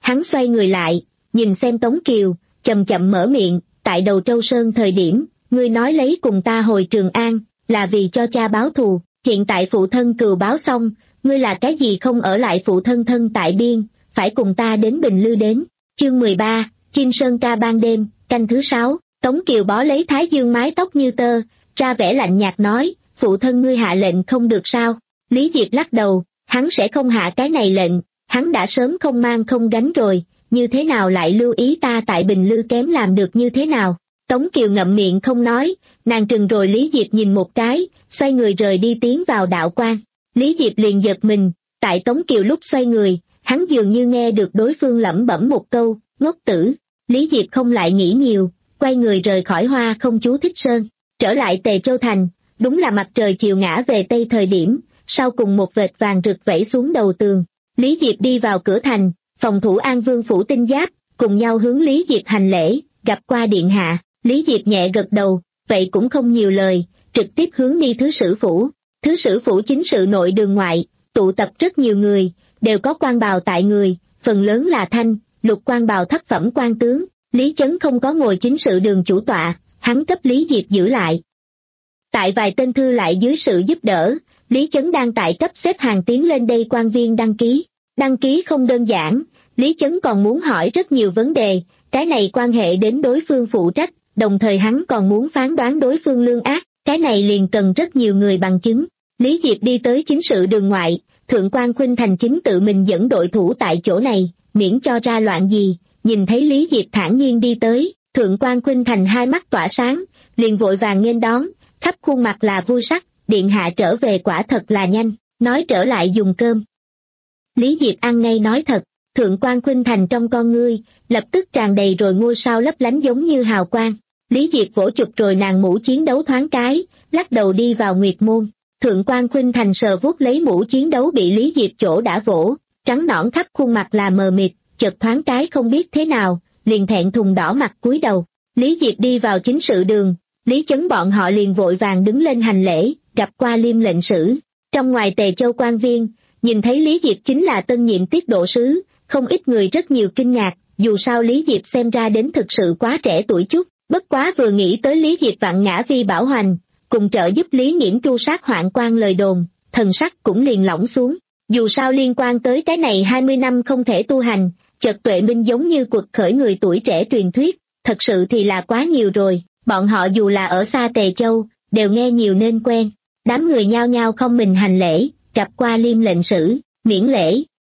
Hắn xoay người lại, nhìn xem Tống Kiều, chậm chậm mở miệng, tại Đầu Trâu Sơn thời điểm, ngươi nói lấy cùng ta hồi Trường An, là vì cho cha báo thù, hiện tại phụ thân cừu báo xong, ngươi là cái gì không ở lại phụ thân thân tại biên, phải cùng ta đến Bình Lư đến. Chương mười ba, Chim Sơn ca ban đêm, canh thứ sáu, Tống Kiều bó lấy Thái Dương mái tóc như tơ, ra vẻ lạnh nhạt nói, phụ thân ngươi hạ lệnh không được sao? Lý Diệp lắc đầu, hắn sẽ không hạ cái này lệnh, hắn đã sớm không mang không gánh rồi, như thế nào lại lưu ý ta tại Bình Lư kém làm được như thế nào? Tống Kiều ngậm miệng không nói, nàng trừng rồi Lý Diệp nhìn một cái, xoay người rời đi tiến vào đạo quan. Lý Diệp liền giật mình, tại Tống Kiều lúc xoay người, hắn dường như nghe được đối phương lẩm bẩm một câu, ngốc tử. Lý Diệp không lại nghĩ nhiều, quay người rời khỏi Hoa Không Chú Thích Sơn, trở lại Tề Châu Thành, đúng là mặt trời chiều ngã về tây thời điểm, sau cùng một vệt vàng rực vẫy xuống đầu tường. Lý Diệp đi vào cửa thành, phòng thủ An Vương phủ Tinh Giáp, cùng nhau hướng Lý Diệp hành lễ, gặp qua điện hạ. Lý Diệp nhẹ gật đầu, vậy cũng không nhiều lời, trực tiếp hướng đi thứ sử phủ. Thứ sử phủ chính sự nội đường ngoại, tụ tập rất nhiều người, đều có quan bào tại người, phần lớn là thanh, lục quan bào thất phẩm quan tướng. Lý Chấn không có ngồi chính sự đường chủ tọa, hắn cấp Lý Diệp giữ lại. Tại vài tên thư lại dưới sự giúp đỡ, Lý Chấn đang tại cấp xếp hàng tiến lên đây quan viên đăng ký. Đăng ký không đơn giản, Lý Chấn còn muốn hỏi rất nhiều vấn đề, cái này quan hệ đến đối phương phụ trách, đồng thời hắn còn muốn phán đoán đối phương lương ác, cái này liền cần rất nhiều người bằng chứng. Lý Diệp đi tới chính sự đường ngoại, Thượng quan Khuynh Thành chính tự mình dẫn đội thủ tại chỗ này, miễn cho ra loạn gì. Nhìn thấy Lý Diệp thản nhiên đi tới, Thượng quan Khuynh Thành hai mắt tỏa sáng, liền vội vàng nghênh đón, khắp khuôn mặt là vui sắc, điện hạ trở về quả thật là nhanh, nói trở lại dùng cơm. Lý Diệp ăn ngay nói thật, Thượng quan Khuynh Thành trong con ngươi, lập tức tràn đầy rồi ngôi sao lấp lánh giống như hào quang. Lý Diệp vỗ chụp rồi nàng mũ chiến đấu thoáng cái, lắc đầu đi vào Nguyệt Môn. Thượng quan Khuynh Thành sờ vuốt lấy mũ chiến đấu bị Lý Diệp chỗ đã vỗ, trắng nõn khắp khuôn mặt là mờ mịt, chợt thoáng cái không biết thế nào, liền thẹn thùng đỏ mặt cúi đầu. Lý Diệp đi vào chính sự đường, Lý Chấn bọn họ liền vội vàng đứng lên hành lễ, gặp qua Liêm lệnh sử. Trong ngoài Tề Châu quan viên, nhìn thấy Lý Diệp chính là tân nhiệm tiết độ sứ, không ít người rất nhiều kinh ngạc, dù sao Lý Diệp xem ra đến thực sự quá trẻ tuổi chút, bất quá vừa nghĩ tới Lý Diệp vạn ngã vi bảo hoành, cùng trợ giúp Lý Nghiễm tru sát hoạn quan lời đồn, thần sắc cũng liền lỏng xuống. Dù sao liên quan tới cái này hai mươi năm không thể tu hành, chợt tuệ minh giống như cuộc khởi người tuổi trẻ truyền thuyết, thật sự thì là quá nhiều rồi, bọn họ dù là ở xa Tề Châu, đều nghe nhiều nên quen. Đám người nhao nhao không mình hành lễ, gặp qua Liêm lệnh sử, miễn lễ.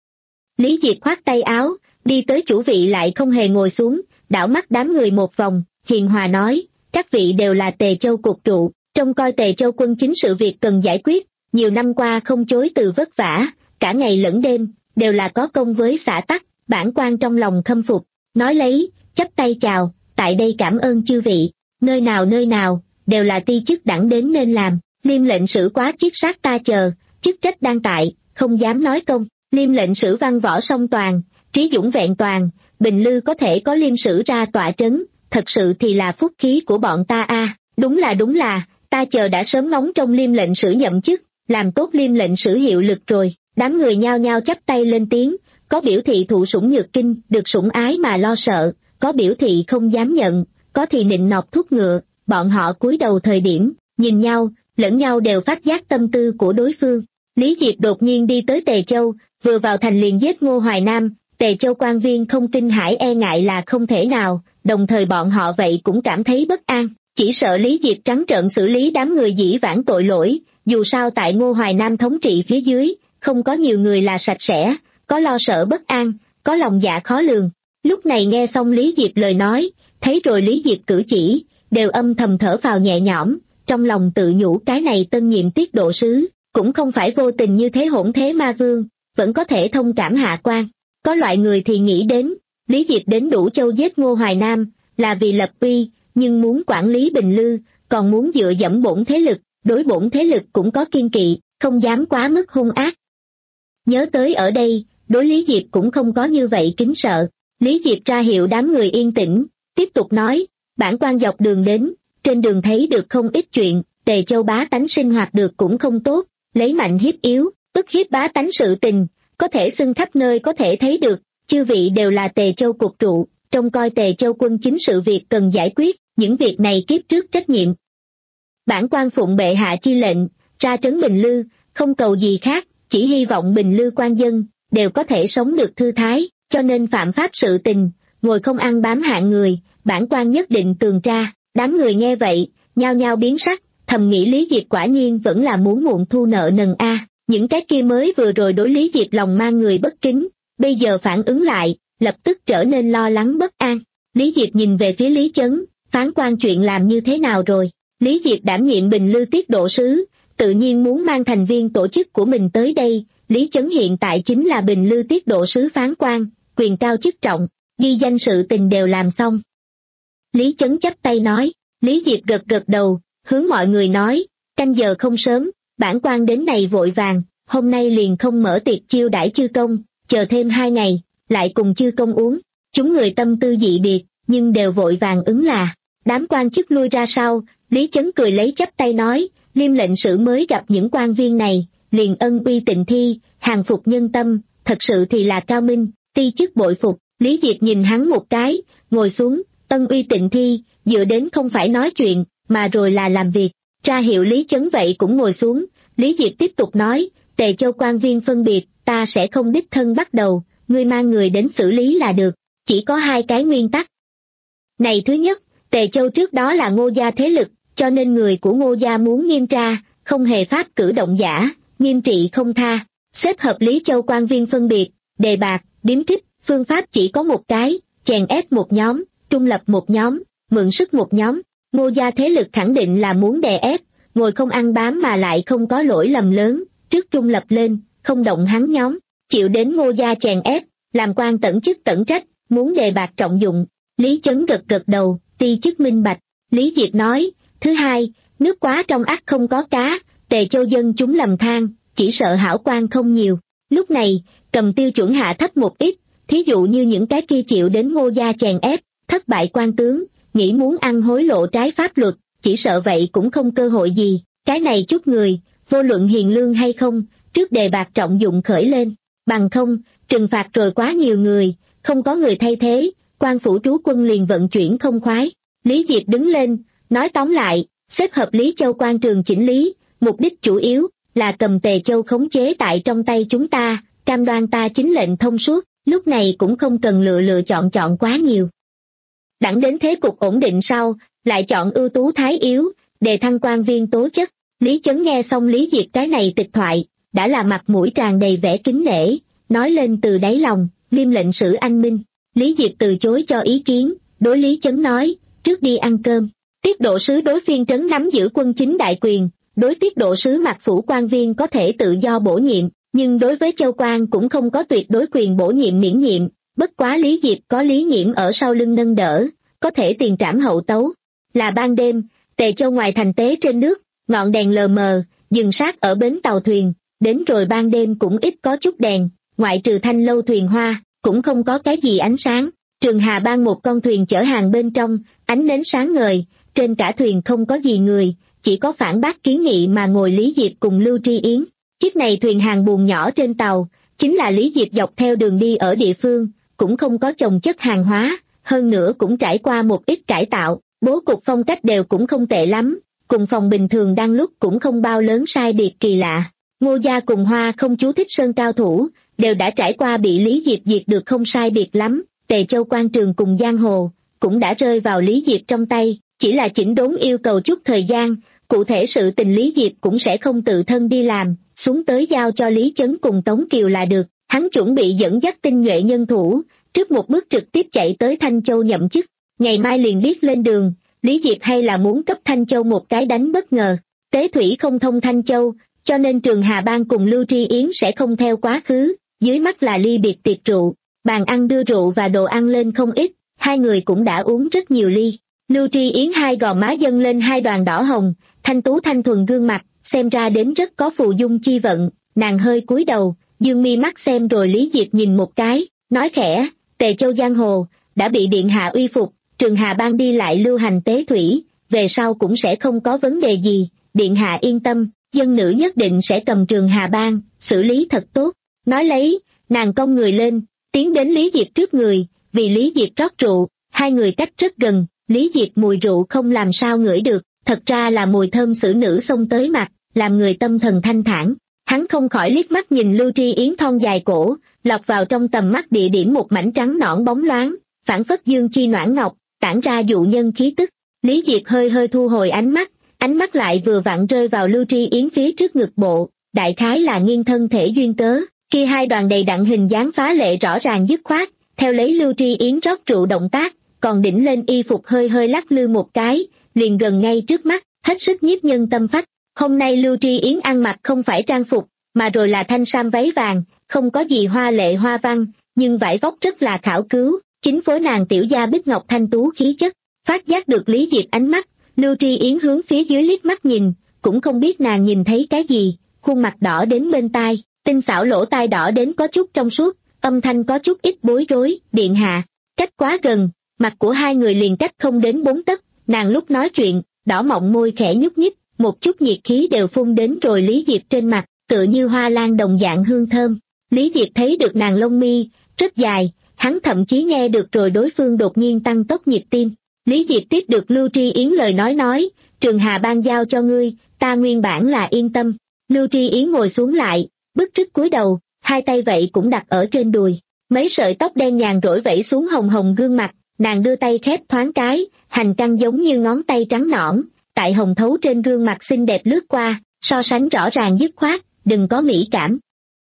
Lý Diệp khoát tay áo, đi tới chủ vị lại không hề ngồi xuống, đảo mắt đám người một vòng, hiền hòa nói, các vị đều là Tề Châu cột trụ, trông coi Tề Châu quân chính sự việc cần giải quyết, nhiều năm qua không chối từ vất vả, cả ngày lẫn đêm, đều là có công với xã tắc, bản quan trong lòng khâm phục, nói lấy, chắp tay chào, tại đây cảm ơn chư vị, nơi nào nơi nào, đều là ti chức đẳng đến nên làm, Liêm lệnh sử quá chiết sát ta chờ, chức trách đang tại, không dám nói công. Liêm lệnh sử văn võ song toàn, trí dũng vẹn toàn, Bình Lư có thể có Liêm sử ra tọa trấn, thật sự thì là phúc khí của bọn ta a. À, đúng là đúng là, ta chờ đã sớm ngóng trong Liêm lệnh sử nhậm chức, làm tốt Liêm lệnh sử hiệu lực rồi. Đám người nhao nhao chắp tay lên tiếng, có biểu thị thụ sủng nhược kinh, được sủng ái mà lo sợ, có biểu thị không dám nhận, có thì nịnh nọt thúc ngựa. Bọn họ cúi đầu thời điểm, nhìn nhau, lẫn nhau đều phát giác tâm tư của đối phương. Lý Diệp đột nhiên đi tới Tề Châu, vừa vào thành liền giết Ngô Hoài Nam, Tề Châu quan viên không kinh hãi e ngại là không thể nào, đồng thời bọn họ vậy cũng cảm thấy bất an, chỉ sợ Lý Diệp trắng trợn xử lý đám người dĩ vãng tội lỗi, dù sao tại Ngô Hoài Nam thống trị phía dưới, không có nhiều người là sạch sẽ, có lo sợ bất an, có lòng dạ khó lường. Lúc này nghe xong Lý Diệp lời nói, thấy rồi Lý Diệp cử chỉ, đều âm thầm thở phào nhẹ nhõm, trong lòng tự nhủ cái này tân nhiệm tiết độ sứ, cũng không phải vô tình như thế hỗn thế ma vương, vẫn có thể thông cảm hạ quan. Có loại người thì nghĩ đến, Lý Diệp đến Đủ Châu giết Ngô Hoài Nam, là vì lập uy, nhưng muốn quản lý Bình Lư, còn muốn dựa dẫm bổn thế lực, đối bổn thế lực cũng có kiên kỵ, không dám quá mức hung ác. Nhớ tới ở đây, đối Lý Diệp cũng không có như vậy kính sợ. Lý Diệp ra hiệu đám người yên tĩnh, tiếp tục nói, bản quan dọc đường đến, trên đường thấy được không ít chuyện, Tề Châu bá tánh sinh hoạt được cũng không tốt, lấy mạnh hiếp yếu, ức hiếp bá tánh sự tình, có thể xưng khắp nơi có thể thấy được, chư vị đều là Tề Châu cục trụ, trông coi Tề Châu quân chính sự việc cần giải quyết, những việc này kiếp trước trách nhiệm. Bản quan phụng bệ hạ chi lệnh, ra trấn Bình Lư, không cầu gì khác, chỉ hy vọng Bình Lư quan dân đều có thể sống được thư thái, cho nên phạm pháp sự tình, ngồi không ăn bám hạng người, bản quan nhất định tường tra. Đám người nghe vậy, nhao nhao biến sắc, thầm nghĩ Lý Diệp quả nhiên vẫn là muốn muộn thu nợ nần a. Những cái kia mới vừa rồi đối Lý Diệp lòng mang người bất kính, bây giờ phản ứng lại, lập tức trở nên lo lắng bất an. Lý Diệp nhìn về phía Lý Chấn, phán quan chuyện làm như thế nào rồi? Lý Diệp đảm nhiệm Bình Lư tiết độ sứ, tự nhiên muốn mang thành viên tổ chức của mình tới đây. Lý Chấn hiện tại chính là Bình Lư tiết độ sứ phán quan, quyền cao chức trọng, ghi danh sự tình đều làm xong. Lý Chấn chắp tay nói, Lý Diệp gật gật đầu, hướng mọi người nói, canh giờ không sớm, bản quan đến này vội vàng, hôm nay liền không mở tiệc chiêu đãi chư công, chờ thêm hai ngày, lại cùng chư công uống. Chúng người tâm tư dị biệt, nhưng đều vội vàng ứng là. Đám quan chức lui ra sau, Lý Chấn cười lấy chắp tay nói, Liêm lệnh sử mới gặp những quan viên này, liền ân uy tịnh thi, hàng phục nhân tâm, thật sự thì là cao minh, ti chức bội phục. Lý Diệp nhìn hắn một cái, ngồi xuống, ân uy tịnh thi, dựa đến không phải nói chuyện, mà rồi là làm việc. Ra hiệu Lý Chấn vậy cũng ngồi xuống, Lý Diệp tiếp tục nói, Tề Châu quan viên phân biệt, ta sẽ không đích thân bắt đầu, ngươi mang người đến xử lý là được, chỉ có hai cái nguyên tắc. Này thứ nhất, Tề Châu trước đó là Ngô gia thế lực, cho nên người của Ngô gia muốn nghiêm tra, không hề pháp cử động giả, nghiêm trị không tha, xếp hợp Lý Châu quan viên phân biệt, đề bạc, điếm trích, phương pháp chỉ có một cái, chèn ép một nhóm, trung lập một nhóm, mượn sức một nhóm. Ngô gia thế lực khẳng định là muốn đè ép, ngồi không ăn bám mà lại không có lỗi lầm lớn, trước trung lập lên, không động hắn nhóm, chịu đến Ngô gia chèn ép, làm quan tận chức tận trách, muốn đề bạc trọng dụng. Lý Chấn gật gật đầu, ti chức minh bạch. Lý Diệp nói, thứ hai, nước quá trong ắt không có cá, Tề Châu dân chúng lầm than, chỉ sợ hảo quan không nhiều. Lúc này, cầm tiêu chuẩn hạ thấp một ít, thí dụ như những cái kia chịu đến Ngô gia chèn ép, thất bại quan tướng, nghĩ muốn ăn hối lộ trái pháp luật, chỉ sợ vậy cũng không cơ hội gì. Cái này chút người, vô luận hiền lương hay không, trước đề bạc trọng dụng khởi lên, bằng không, trừng phạt rồi quá nhiều người, không có người thay thế, quan phủ trú quân liền vận chuyển không khoái. Lý Diệp đứng lên, nói tóm lại, xếp hợp Lý Châu quan trường chỉnh lý, mục đích chủ yếu là cầm Tề Châu khống chế tại trong tay chúng ta, cam đoan ta chính lệnh thông suốt, lúc này cũng không cần lựa lựa chọn chọn quá nhiều. Đẳng đến thế cục ổn định sau, lại chọn ưu tú thái yếu, đề thăng quan viên tố chất. Lý Chấn nghe xong Lý Diệp cái này tịch thoại, đã là mặt mũi tràn đầy vẻ kính nể, nói lên từ đáy lòng, Liêm lệnh sử anh minh. Lý Diệp từ chối cho ý kiến, đối Lý Chấn nói, trước đi ăn cơm. Tiết độ sứ đối phiên trấn nắm giữ quân chính đại quyền, đối tiết độ sứ mặc phủ quan viên có thể tự do bổ nhiệm, nhưng đối với châu quan cũng không có tuyệt đối quyền bổ nhiệm miễn nhiệm. Bất quá Lý Diệp có Lý Nghiễm ở sau lưng nâng đỡ, có thể tiền trảm hậu tấu. Là ban đêm, Tề Châu ngoài thành tế trên nước, ngọn đèn lờ mờ, dừng sát ở bến tàu thuyền, đến rồi ban đêm cũng ít có chút đèn, ngoại trừ thanh lâu thuyền hoa, cũng không có cái gì ánh sáng. Trường Hà Bang một con thuyền chở hàng bên trong, ánh nến sáng ngời, trên cả thuyền không có gì người, chỉ có phản bác kiến nghị mà ngồi Lý Diệp cùng Lưu Tri Yến. Chiếc này thuyền hàng buồm nhỏ trên tàu, chính là Lý Diệp dọc theo đường đi ở địa phương, cũng không có chồng chất hàng hóa, hơn nữa cũng trải qua một ít cải tạo, bố cục phong cách đều cũng không tệ lắm, cùng phòng bình thường đang lúc cũng không bao lớn sai biệt kỳ lạ. Ngô gia cùng Hoa không chú thích sơn cao thủ, đều đã trải qua bị Lý Diệp diệt được không sai biệt lắm. Tề Châu quan trường cùng giang hồ, cũng đã rơi vào Lý Diệp trong tay, chỉ là chỉnh đốn yêu cầu chút thời gian, cụ thể sự tình Lý Diệp cũng sẽ không tự thân đi làm, xuống tới giao cho Lý Chấn cùng Tống Kiều là được. Hắn chuẩn bị dẫn dắt tinh nhuệ nhân thủ, trước một bước trực tiếp chạy tới Thanh Châu nhậm chức, ngày mai liền biết lên đường. Lý Diệp hay là muốn cấp Thanh Châu một cái đánh bất ngờ. Tế thủy không thông Thanh Châu, cho nên Trường Hà Bang cùng Lưu Tri Yến sẽ không theo quá khứ, dưới mắt là ly biệt tiệc rượu, bàn ăn đưa rượu và đồ ăn lên không ít, hai người cũng đã uống rất nhiều ly. Lưu Tri Yến hai gò má dâng lên hai đoàn đỏ hồng, thanh tú thanh thuần gương mặt, xem ra đến rất có phù dung chi vận, nàng hơi cúi đầu, dương mi mắt xem rồi Lý Diệp nhìn một cái, nói khẽ, Tề Châu giang hồ, đã bị điện hạ uy phục, Trường Hà Bang đi lại lưu hành tế thủy, về sau cũng sẽ không có vấn đề gì, điện hạ yên tâm, dân nữ nhất định sẽ cầm Trường Hà Bang, xử lý thật tốt. Nói lấy, nàng cong người lên, tiến đến Lý Diệp trước người, vì Lý Diệp rót rượu, hai người cách rất gần, Lý Diệp mùi rượu không làm sao ngửi được, thật ra là mùi thơm xử nữ xông tới mặt, làm người tâm thần thanh thản. Hắn không khỏi liếc mắt nhìn Lưu Tri Yến thon dài cổ, lọt vào trong tầm mắt địa điểm một mảnh trắng nõn bóng loáng, phảng phất dương chi noãn ngọc, tản ra dụ nhân khí tức. Lý Diệp hơi hơi thu hồi ánh mắt, ánh mắt lại vừa vặn rơi vào Lưu Tri Yến phía trước ngực bộ, đại khái là nghiêng thân thể duyên cớ, khi hai đoàn đầy đặn hình dáng phá lệ rõ ràng dứt khoát, theo lấy Lưu Tri Yến rót rượu động tác, còn đỉnh lên y phục hơi hơi lắc lư một cái, liền gần ngay trước mắt, hết sức nhiếp nhân tâm phách. Hôm nay Lưu Tri Yến ăn mặc không phải trang phục, mà rồi là thanh sam váy vàng, không có gì hoa lệ hoa văn, nhưng vải vóc rất là khảo cứu, chính phối nàng tiểu gia bích ngọc thanh tú khí chất. Phát giác được Lý Diệp ánh mắt, Lưu Tri Yến hướng phía dưới liếc mắt nhìn, cũng không biết nàng nhìn thấy cái gì, khuôn mặt đỏ đến bên tai, tinh xảo lỗ tai đỏ đến có chút trong suốt, âm thanh có chút ít bối rối, điện hạ, cách quá gần, mặt của hai người liền cách không đến bốn tấc, nàng lúc nói chuyện, đỏ mọng môi khẽ nhúc nhích, một chút nhiệt khí đều phun đến rồi Lý Diệp trên mặt, tựa như hoa lan đồng dạng hương thơm. Lý Diệp thấy được nàng lông mi, rất dài, hắn thậm chí nghe được rồi đối phương đột nhiên tăng tốc nhịp tim. Lý Diệp tiếp được Lưu Tri Yến lời nói nói, Trường Hà ban giao cho ngươi, ta nguyên bản là yên tâm. Lưu Tri Yến ngồi xuống lại, bức trức cúi đầu, hai tay vậy cũng đặt ở trên đùi. Mấy sợi tóc đen nhàn rỗi vẫy xuống hồng hồng gương mặt, nàng đưa tay khép thoáng cái, hành căn giống như ngón tay trắng nõn, tại hồng thấu trên gương mặt xinh đẹp lướt qua, so sánh rõ ràng dứt khoát, đừng có mỹ cảm.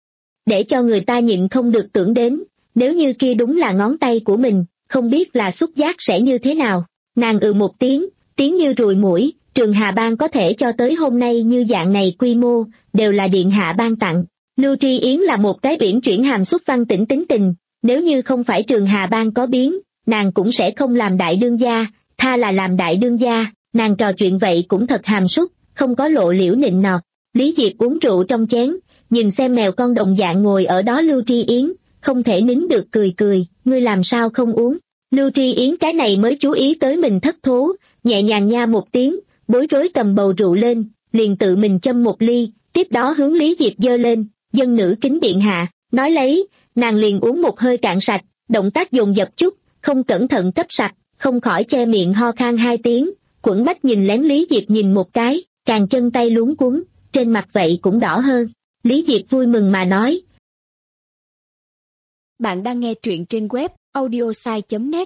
Để cho người ta nhịn không được tưởng đến, nếu như kia đúng là ngón tay của mình, không biết là xúc giác sẽ như thế nào. Nàng ừ một tiếng, tiếng như ruồi muỗi, Trường Hà Bang có thể cho tới hôm nay như dạng này quy mô, đều là điện hạ ban tặng. Lưu Tri Yến là một cái uyển chuyển hàm xúc văn tĩnh tính tình, nếu như không phải Trường Hà Bang có biến, nàng cũng sẽ không làm đại đương gia, tha là làm đại đương gia, nàng trò chuyện vậy cũng thật hàm xúc, không có lộ liễu nịnh nọt. Lý Diệp uống rượu trong chén, nhìn xem mèo con đồng dạng ngồi ở đó Lưu Tri Yến, không thể nín được cười cười, ngươi làm sao không uống. Lưu Tri Yến cái này mới chú ý tới mình thất thố, nhẹ nhàng nha một tiếng, bối rối cầm bầu rượu lên, liền tự mình châm một ly, tiếp đó hướng Lý Diệp giơ lên, dân nữ kính điện hạ, nói lấy, nàng liền uống một hơi cạn sạch, động tác dồn dập chút, không cẩn thận cấp sạch, không khỏi che miệng ho khan hai tiếng, quẫn bách nhìn lén Lý Diệp nhìn một cái, càng chân tay luống cuống, trên mặt vậy cũng đỏ hơn. Lý Diệp vui mừng mà nói. Bạn đang nghe truyện trên web audiosai chấm net.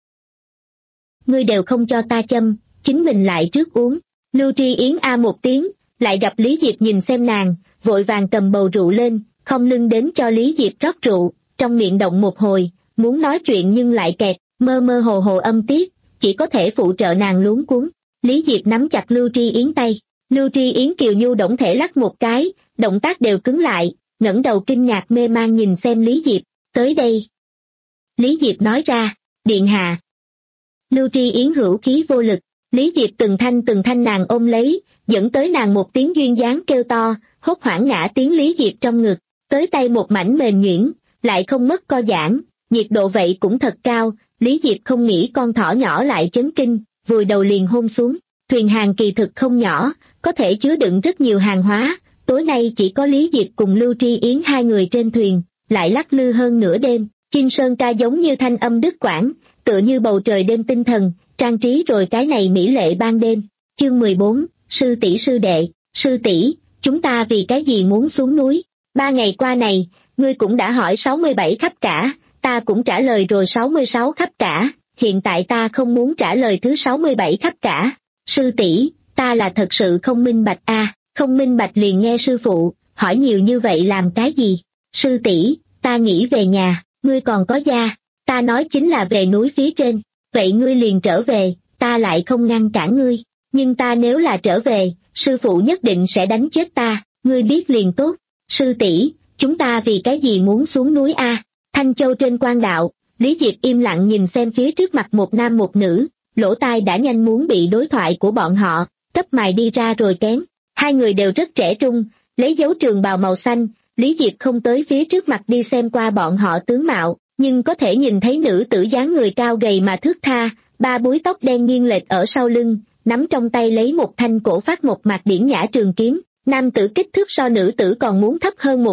Ngươi đều không cho ta châm, chính mình lại trước uống. Lưu Tri Yến a một tiếng, lại gặp Lý Diệp nhìn xem nàng, vội vàng cầm bầu rượu lên, không lưng đến cho Lý Diệp rót rượu, trong miệng động một hồi, muốn nói chuyện nhưng lại kẹt, mơ mơ hồ hồ âm tiết, chỉ có thể phụ trợ nàng luống cuống. Lý Diệp nắm chặt Lưu Tri Yến tay, Lưu Tri Yến kiều nhu đổng thể lắc một cái, động tác đều cứng lại, ngẩng đầu kinh ngạc mê man nhìn xem Lý Diệp, tới đây. Lý Diệp nói ra, điện hạ. Lưu Tri Yến hữu khí vô lực, Lý Diệp từng thanh từng thanh nàng ôm lấy, dẫn tới nàng một tiếng duyên dáng kêu to, hốt hoảng ngã tiếng Lý Diệp trong ngực, tới tay một mảnh mềm nhuyễn, lại không mất co giãn, nhiệt độ vậy cũng thật cao, Lý Diệp không nghĩ con thỏ nhỏ lại chấn kinh, vùi đầu liền hôn xuống. Thuyền hàng kỳ thực không nhỏ, có thể chứa đựng rất nhiều hàng hóa, tối nay chỉ có Lý Diệp cùng Lưu Tri Yến hai người trên thuyền, lại lắc lư hơn nửa đêm, chim sơn ca giống như thanh âm đứt quãng, tựa như bầu trời đêm tinh thần, trang trí rồi cái này mỹ lệ ban đêm. Chương mười bốn, sư tỷ sư đệ, sư tỷ, chúng ta vì cái gì muốn xuống núi? Ba ngày qua này, ngươi cũng đã hỏi sáu mươi bảy khắp cả, ta cũng trả lời rồi sáu mươi sáu khắp cả, hiện tại ta không muốn trả lời thứ sáu mươi bảy khắp cả. Sư tỷ, ta là thật sự không minh bạch a, à, không minh bạch liền nghe sư phụ, hỏi nhiều như vậy làm cái gì? Sư tỷ, ta nghĩ về nhà, ngươi còn có gia, ta nói chính là về núi phía trên, vậy ngươi liền trở về, ta lại không ngăn cản ngươi, nhưng ta nếu là trở về, sư phụ nhất định sẽ đánh chết ta, ngươi biết liền tốt. Sư tỷ, chúng ta vì cái gì muốn xuống núi a? À? Thanh Châu trên quan đạo, Lý Diệp im lặng nhìn xem phía trước mặt một nam một nữ, lỗ tai đã nhanh muốn bị đối thoại của bọn họ cấp mài đi ra rồi kén. Hai người đều rất trẻ trung, lấy dấu trường bào màu xanh, Lý Diệp không tới phía trước mặt đi xem qua bọn họ tướng mạo, nhưng có thể nhìn thấy nữ tử dáng người cao gầy mà thướt tha, ba búi tóc đen nghiêng lệch ở sau lưng, nắm trong tay lấy một thanh cổ phát một mạc điển nhã trường kiếm. Nam tử kích thước so nữ tử còn muốn thấp hơn một ít,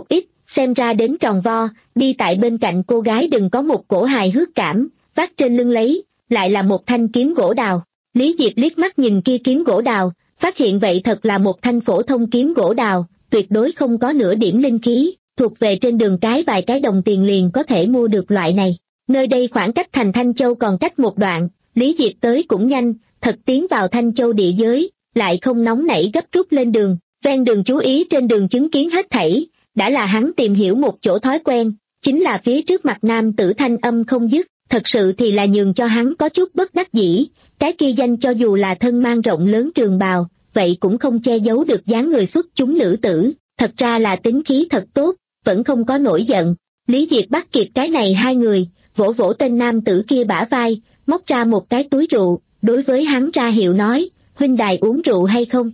xem ra đến tròn vo, đi tại bên cạnh cô gái đừng có một cổ hài hước cảm, vác trên lưng lấy, lại là một thanh kiếm gỗ đào. Lý Diệp liếc mắt nhìn kia kiếm gỗ đào, phát hiện vậy thật là một thanh phổ thông kiếm gỗ đào, tuyệt đối không có nửa điểm linh khí, thuộc về trên đường cái vài cái đồng tiền liền có thể mua được loại này. Nơi đây khoảng cách thành Thanh Châu còn cách một đoạn, Lý Diệp tới cũng nhanh, thật tiến vào Thanh Châu địa giới, lại không nóng nảy gấp rút lên đường, ven đường chú ý trên đường chứng kiến hết thảy, đã là hắn tìm hiểu một chỗ thói quen, chính là phía trước mặt nam tử thanh âm không dứt, thật sự thì là nhường cho hắn có chút bất đắc dĩ, cái kia danh cho dù là thân mang rộng lớn trường bào, vậy cũng không che giấu được dáng người xuất chúng nữ tử, thật ra là tính khí thật tốt, vẫn không có nổi giận. Lý Diệp bắt kịp cái này hai người, vỗ vỗ tên nam tử kia bả vai, móc ra một cái túi rượu, đối với hắn ra hiệu nói, huynh đài uống rượu hay không?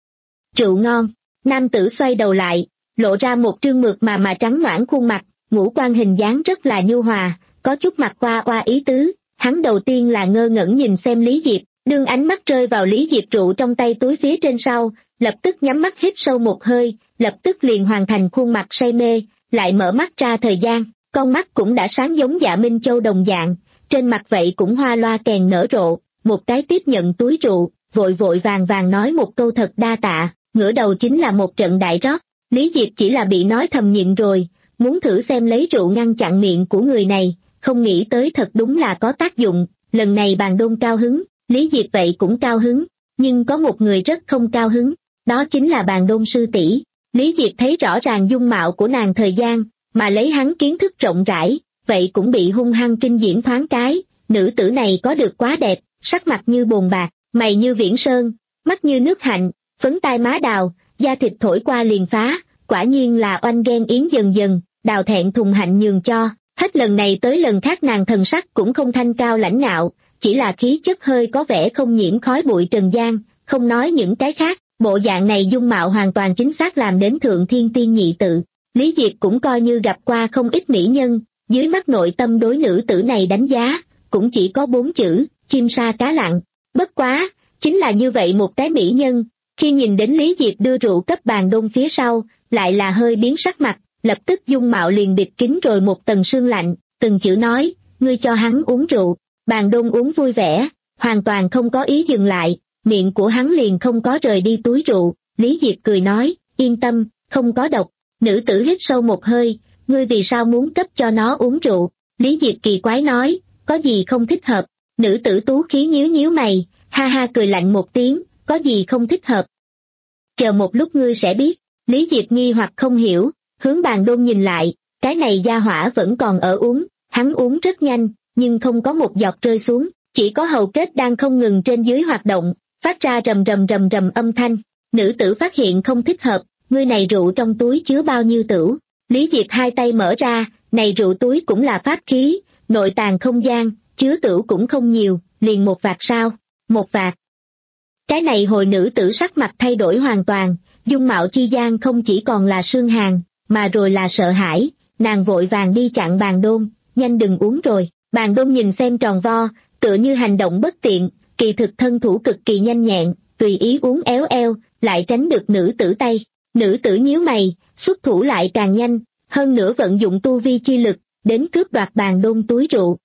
Rượu ngon. Nam tử xoay đầu lại, lộ ra một trương mượt mà mà trắng nõn khuôn mặt, ngũ quan hình dáng rất là nhu hòa, có chút mặt oa oa ý tứ. Hắn đầu tiên là ngơ ngẩn nhìn xem Lý Diệp, đương ánh mắt rơi vào Lý Diệp rượu trong tay túi phía trên sau, lập tức nhắm mắt hít sâu một hơi, lập tức liền hoàn thành khuôn mặt say mê, lại mở mắt ra thời gian, con mắt cũng đã sáng giống Dạ Minh Châu đồng dạng, trên mặt vậy cũng hoa loa kèn nở rộ, một cái tiếp nhận túi rượu, vội vội vàng vàng nói một câu thật đa tạ, ngửa đầu chính là một trận đại rót. Lý Diệp chỉ là bị nói thầm nhịn rồi, muốn thử xem lấy rượu ngăn chặn miệng của người này, không nghĩ tới thật đúng là có tác dụng, lần này Bàn Đôn cao hứng, Lý Diệp vậy cũng cao hứng, nhưng có một người rất không cao hứng, đó chính là Bàn Đôn sư tỷ. Lý Diệp thấy rõ ràng dung mạo của nàng thời gian, mà lấy hắn kiến thức rộng rãi, vậy cũng bị hung hăng kinh diễm thoáng cái, nữ tử này có được quá đẹp, sắc mặt như bồn bạc, mày như viễn sơn, mắt như nước hạnh, phấn tai má đào, da thịt thổi qua liền phá, quả nhiên là oanh ghen yến dần dần, đào thẹn thùng hạnh nhường cho. Hết lần này tới lần khác nàng thần sắc cũng không thanh cao lãnh ngạo, chỉ là khí chất hơi có vẻ không nhiễm khói bụi trần gian, không nói những cái khác, bộ dạng này dung mạo hoàn toàn chính xác làm đến thượng thiên tiên nhị tự. Lý Diệp cũng coi như gặp qua không ít mỹ nhân, dưới mắt nội tâm đối nữ tử này đánh giá, cũng chỉ có bốn chữ, chim sa cá lặng. Bất quá, chính là như vậy một cái mỹ nhân, khi nhìn đến Lý Diệp đưa rượu cấp Bàn Đôn phía sau, lại là hơi biến sắc mặt, lập tức dung mạo liền bịt kín rồi một tầng sương lạnh, từng chữ nói, ngươi cho hắn uống rượu. Bàn Đôn uống vui vẻ, hoàn toàn không có ý dừng lại, miệng của hắn liền không có rời đi túi rượu. Lý Diệp cười nói, yên tâm, không có độc. Nữ tử hít sâu một hơi, ngươi vì sao muốn cấp cho nó uống rượu? Lý Diệp kỳ quái nói, có gì không thích hợp? Nữ tử tú khí nhíu nhíu mày, ha ha cười lạnh một tiếng, có gì không thích hợp? Chờ một lúc ngươi sẽ biết. Lý Diệp nghi hoặc không hiểu, hướng Bàn Đôn nhìn lại, cái này gia hỏa vẫn còn ở uống, hắn uống rất nhanh, nhưng không có một giọt rơi xuống, chỉ có hầu kết đang không ngừng trên dưới hoạt động, phát ra rầm rầm rầm rầm âm thanh. Nữ tử phát hiện không thích hợp, ngươi này rượu trong túi chứa bao nhiêu tửu? Lý Diệp hai tay mở ra, này rượu túi cũng là pháp khí, nội tàng không gian, chứa tửu cũng không nhiều, liền một vạt sao? Một vạt. Cái này hồi nữ tử sắc mặt thay đổi hoàn toàn, dung mạo chi gian không chỉ còn là sương hàn, mà rồi là sợ hãi, nàng vội vàng đi chặn Bàn Đôn, nhanh đừng uống rồi. Bàn Đôn nhìn xem tròn vo, tựa như hành động bất tiện, kỳ thực thân thủ cực kỳ nhanh nhẹn, tùy ý uống éo eo, lại tránh được nữ tử tay. Nữ tử nhíu mày, xuất thủ lại càng nhanh, hơn nữa vận dụng tu vi chi lực, đến cướp đoạt Bàn Đôn túi rượu.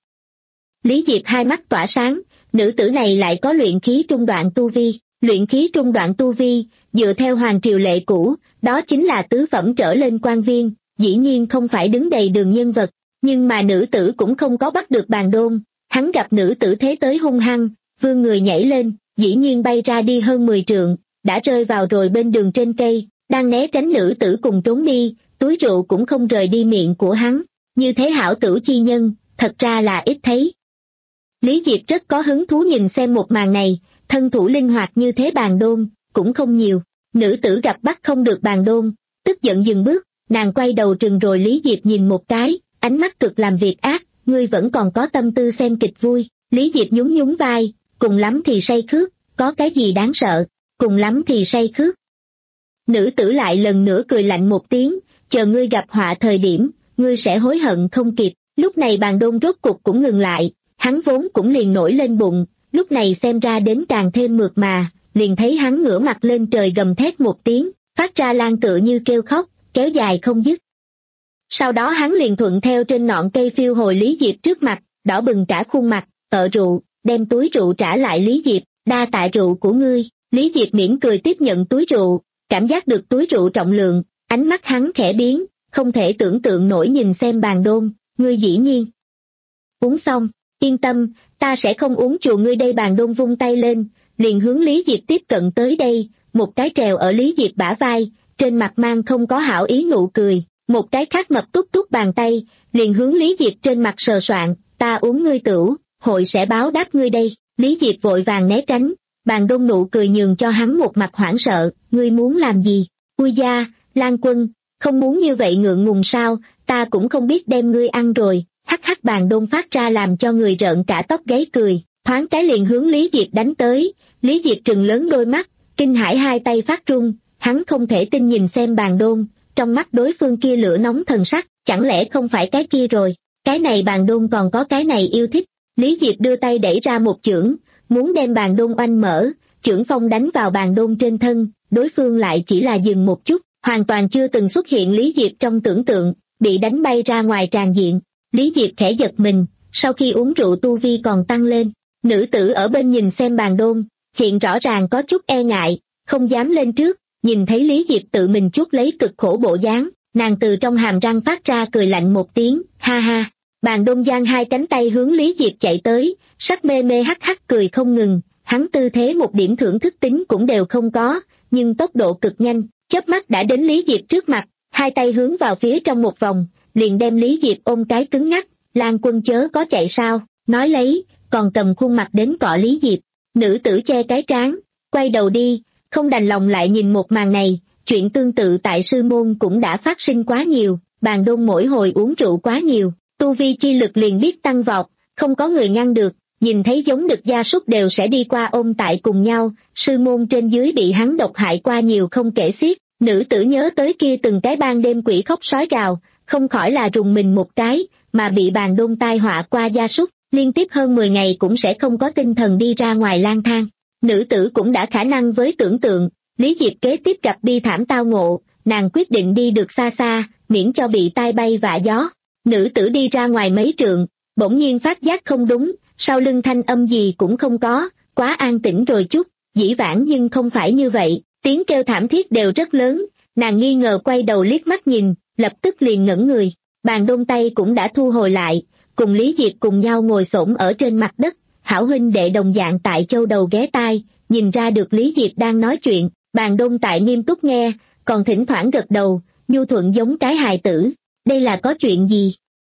Lý Diệp hai mắt tỏa sáng, nữ tử này lại có luyện khí trung đoạn tu vi. Luyện khí trung đoạn tu vi, dựa theo hoàng triều lệ cũ, đó chính là tứ phẩm trở lên quan viên, dĩ nhiên không phải đứng đầy đường nhân vật. Nhưng mà nữ tử cũng không có bắt được Bàn Đôn, hắn gặp nữ tử thế tới hung hăng, vươn người nhảy lên, dĩ nhiên bay ra đi hơn mười trượng, đã rơi vào rồi bên đường trên cây, đang né tránh nữ tử cùng trốn đi, túi rượu cũng không rời đi miệng của hắn, như thế hảo tử chi nhân, thật ra là ít thấy. Lý Diệp rất có hứng thú nhìn xem một màn này, thân thủ linh hoạt như thế Bàn Đôn, cũng không nhiều. Nữ tử gặp bắt không được Bàn Đôn, tức giận dừng bước, nàng quay đầu trừng rồi Lý Diệp nhìn một cái, ánh mắt cực làm việc ác, ngươi vẫn còn có tâm tư xem kịch vui. Lý Diệp nhún nhún vai, cùng lắm thì say khước, có cái gì đáng sợ, cùng lắm thì say khước. Nữ tử lại lần nữa cười lạnh một tiếng, chờ ngươi gặp họa thời điểm, ngươi sẽ hối hận không kịp. Lúc này Bàn Đôn rốt cục cũng ngừng lại, hắn vốn cũng liền nổi lên bụng, lúc này xem ra đến càng thêm mượt mà, liền thấy hắn ngửa mặt lên trời gầm thét một tiếng, phát ra lan tựa như kêu khóc, kéo dài không dứt. Sau đó hắn liền thuận theo trên ngọn cây phiêu hồi Lý Diệp trước mặt, đỏ bừng cả khuôn mặt, "Ợ rượu", đem túi rượu trả lại Lý Diệp, "Đa tạ rượu của ngươi." Lý Diệp mỉm cười tiếp nhận túi rượu, cảm giác được túi rượu trọng lượng, ánh mắt hắn khẽ biến, không thể tưởng tượng nổi nhìn xem Bàn Đôn, "Ngươi dĩ nhiên uống xong, yên tâm, ta sẽ không uống chùa ngươi đây." Bàn Đôn vung tay lên, liền hướng Lý Diệp tiếp cận tới đây, một cái trèo ở Lý Diệp bả vai, trên mặt mang không có hảo ý nụ cười, một cái khác mập tút tút bàn tay, liền hướng Lý Diệp trên mặt sờ soạng, "Ta uống ngươi tửu, hội sẽ báo đáp ngươi đây." Lý Diệp vội vàng né tránh, Bàn Đôn nụ cười nhường cho hắn một mặt hoảng sợ, "Ngươi muốn làm gì?" "Ui da, Lan Quân, không muốn như vậy ngượng ngùng sao, ta cũng không biết đem ngươi ăn rồi." Hắc hắc. Bàn Đôn phát ra làm cho người rợn cả tóc gáy cười, thoáng cái liền hướng Lý Diệp đánh tới. Lý Diệp trừng lớn đôi mắt, kinh hãi hai tay phát run, hắn không thể tin nhìn xem Bàn Đôn, trong mắt đối phương kia lửa nóng thần sắc, chẳng lẽ không phải cái kia rồi, cái này Bàn Đôn còn có cái này yêu thích. Lý Diệp đưa tay đẩy ra một chưởng, muốn đem Bàn Đôn oanh mở, chưởng phong đánh vào Bàn Đôn trên thân, đối phương lại chỉ là dừng một chút, hoàn toàn chưa từng xuất hiện Lý Diệp trong tưởng tượng, bị đánh bay ra ngoài tràn diện. Lý Diệp khẽ giật mình, sau khi uống rượu tu vi còn tăng lên. Nữ tử ở bên nhìn xem Bàn Đôn, hiện rõ ràng có chút e ngại, không dám lên trước, nhìn thấy Lý Diệp tự mình chuốc lấy cực khổ bộ dáng, nàng từ trong hàm răng phát ra cười lạnh một tiếng, "Ha ha." Bàn Đôn giang hai cánh tay hướng Lý Diệp chạy tới, sắc mê mê hắc hắc cười không ngừng, hắn tư thế một điểm thưởng thức tính cũng đều không có, nhưng tốc độ cực nhanh, chớp mắt đã đến Lý Diệp trước mặt, hai tay hướng vào phía trong một vòng, liền đem Lý Diệp ôm cái cứng ngắc, "Lan Quân chớ có chạy sao?" nói lấy, còn cầm khuôn mặt đến cọ Lý Diệp. Nữ tử che cái trán, quay đầu đi, không đành lòng lại nhìn một màn này, chuyện tương tự tại sư môn cũng đã phát sinh quá nhiều, Bàn Đôn mỗi hồi uống rượu quá nhiều, tu vi chi lực liền biết tăng vọt, không có người ngăn được, nhìn thấy giống đực gia súc đều sẽ đi qua ôm tại cùng nhau, sư môn trên dưới bị hắn độc hại qua nhiều không kể xiết. Nữ tử nhớ tới kia từng cái ban đêm quỷ khóc sói gào, không khỏi là rùng mình một cái, mà bị Bàn Đôn tai họa qua gia súc, liên tiếp hơn mười ngày cũng sẽ không có tinh thần đi ra ngoài lang thang. Nữ tử cũng đã khả năng với tưởng tượng, Lý Diệp kế tiếp gặp bi thảm tao ngộ, nàng quyết định đi được xa xa, miễn cho bị tai bay vạ gió. Nữ tử đi ra ngoài mấy trượng, bỗng nhiên phát giác không đúng, sau lưng thanh âm gì cũng không có, quá an tĩnh rồi chút, dĩ vãng nhưng không phải như vậy, tiếng kêu thảm thiết đều rất lớn, nàng nghi ngờ quay đầu liếc mắt nhìn, lập tức liền ngẩn người. Bàn Đôn tay cũng đã thu hồi lại, cùng Lý Diệp cùng nhau ngồi xổm ở trên mặt đất, hảo huynh đệ đồng dạng tại châu đầu ghé tai, nhìn ra được Lý Diệp đang nói chuyện, Bàn Đôn tại nghiêm túc nghe, còn thỉnh thoảng gật đầu, nhu thuận giống cái hài tử, đây là có chuyện gì?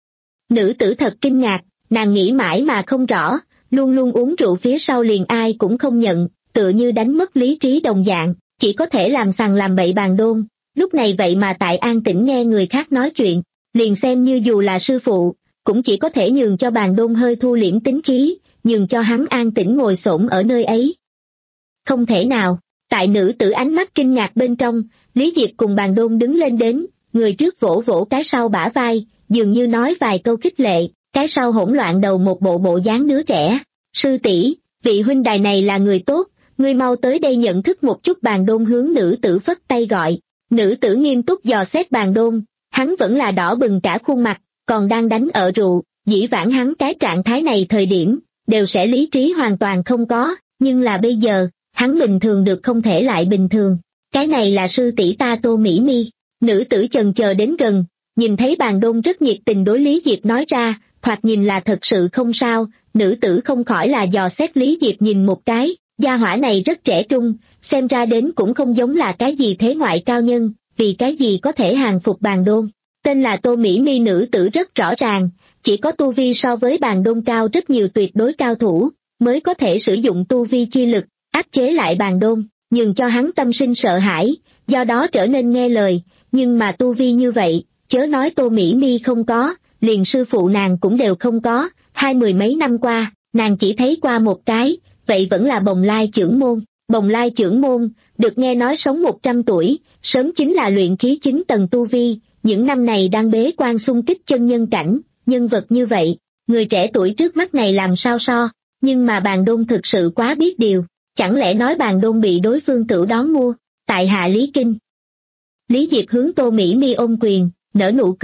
Nữ tử thật kinh ngạc, nàng nghĩ mãi mà không rõ, luôn luôn uống rượu phía sau liền ai cũng không nhận, tựa như đánh mất lý trí đồng dạng, chỉ có thể làm sằng làm bậy. Bàn Đôn, lúc này vậy mà tại an tĩnh nghe người khác nói chuyện, liền xem như dù là sư phụ, cũng chỉ có thể nhường cho Bàn Đôn hơi thu liễm tính khí, nhường cho hắn an tĩnh ngồi xổm ở nơi ấy. Không thể nào, tại nữ tử ánh mắt kinh ngạc bên trong, Lý Diệp cùng Bàn Đôn đứng lên đến, người trước vỗ vỗ cái sau bả vai, dường như nói vài câu khích lệ, cái sau hỗn loạn đầu một bộ bộ dáng đứa trẻ. "Sư tỷ, vị huynh đài này là người tốt, ngươi mau tới đây nhận thức một chút." Bàn Đôn hướng nữ tử phất tay gọi. Nữ tử nghiêm túc dò xét Bàn Đôn, hắn vẫn là đỏ bừng cả khuôn mặt, còn đang đánh ở rượu, dĩ vãng hắn cái trạng thái này thời điểm, đều sẽ lý trí hoàn toàn không có, nhưng là bây giờ, hắn bình thường được không thể lại bình thường. "Cái này là sư tỷ ta Tô Mỹ Mi." Nữ tử chần chờ đến gần, nhìn thấy Bàn Đôn rất nhiệt tình đối Lý Diệp nói ra, thoạt nhìn là thật sự không sao, nữ tử không khỏi là dò xét Lý Diệp nhìn một cái, gia hỏa này rất trẻ trung, xem ra đến cũng không giống là cái gì thế ngoại cao nhân, vì cái gì có thể hàng phục Bàn Đôn. Tên là Tô Mỹ Mi nữ tử rất rõ ràng, chỉ có tu vi so với Bàn Đôn cao rất nhiều tuyệt đối cao thủ, mới có thể sử dụng tu vi chi lực, áp chế lại Bàn Đôn, nhường cho hắn tâm sinh sợ hãi, do đó trở nên nghe lời, nhưng mà tu vi như vậy, chớ nói Tô Mỹ Mi không có, liền sư phụ nàng cũng đều không có, hai mười mấy năm qua, nàng chỉ thấy qua một cái, vậy vẫn là Bồng Lai Chưởng Môn. Bồng Lai Chưởng Môn, được nghe nói sống một trăm tuổi, sớm chính là luyện khí chín tầng tu vi, những năm này đang bế quan xung kích chân nhân cảnh, nhân vật như vậy, người trẻ tuổi trước mắt này làm sao so, nhưng mà Bàn Đôn thực sự quá biết điều, chẳng lẽ nói Bàn Đôn bị đối phương tự đón mua, tại hạ Lý Kinh. Lý Diệp hướng Tô Mỹ Mi ôm quyền, nở nụ cười,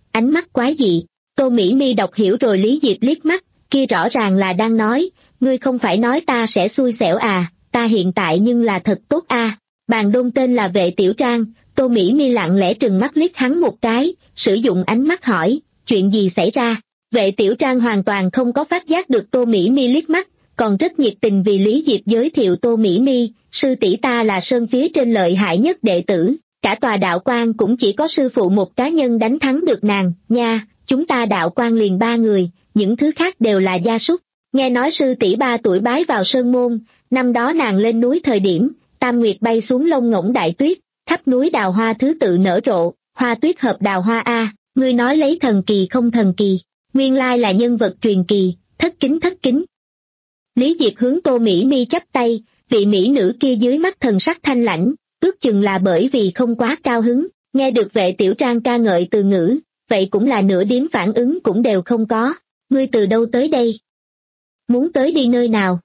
ánh mắt quái dị. Tô Mỹ Mi đọc hiểu rồi. Lý Diệp liếc mắt, kia rõ ràng là đang nói, ngươi không phải nói ta sẽ xui xẻo à, ta hiện tại nhưng là thật tốt à. Bàn đôn tên là Vệ Tiểu Trang. Tô Mỹ Mi lặng lẽ trừng mắt liếc hắn một cái, sử dụng ánh mắt hỏi, chuyện gì xảy ra? Vệ Tiểu Trang hoàn toàn không có phát giác được Tô Mỹ Mi liếc mắt, còn rất nhiệt tình vì Lý Diệp giới thiệu Tô Mỹ Mi, sư tỷ ta là sơn phía trên lợi hại nhất đệ tử, cả tòa đạo quan cũng chỉ có sư phụ một cá nhân đánh thắng được nàng, nha, chúng ta đạo quan liền ba người, những thứ khác đều là gia súc. Nghe nói sư tỷ ba tuổi bái vào sơn môn, năm đó nàng lên núi thời điểm, tam nguyệt bay xuống lông ngỗng đại tuyết, khắp núi đào hoa thứ tự nở rộ, hoa tuyết hợp đào hoa a, ngươi nói lấy thần kỳ không thần kỳ, nguyên lai là nhân vật truyền kỳ, thất kính thất kính. Lý Diệp hướng Tô Mỹ Mi chắp tay, vị mỹ nữ kia dưới mắt thần sắc thanh lãnh, ước chừng là bởi vì không quá cao hứng, nghe được Vệ Tiểu Trang ca ngợi từ ngữ, vậy cũng là nửa điểm phản ứng cũng đều không có, ngươi từ đâu tới đây? Muốn tới đi nơi nào?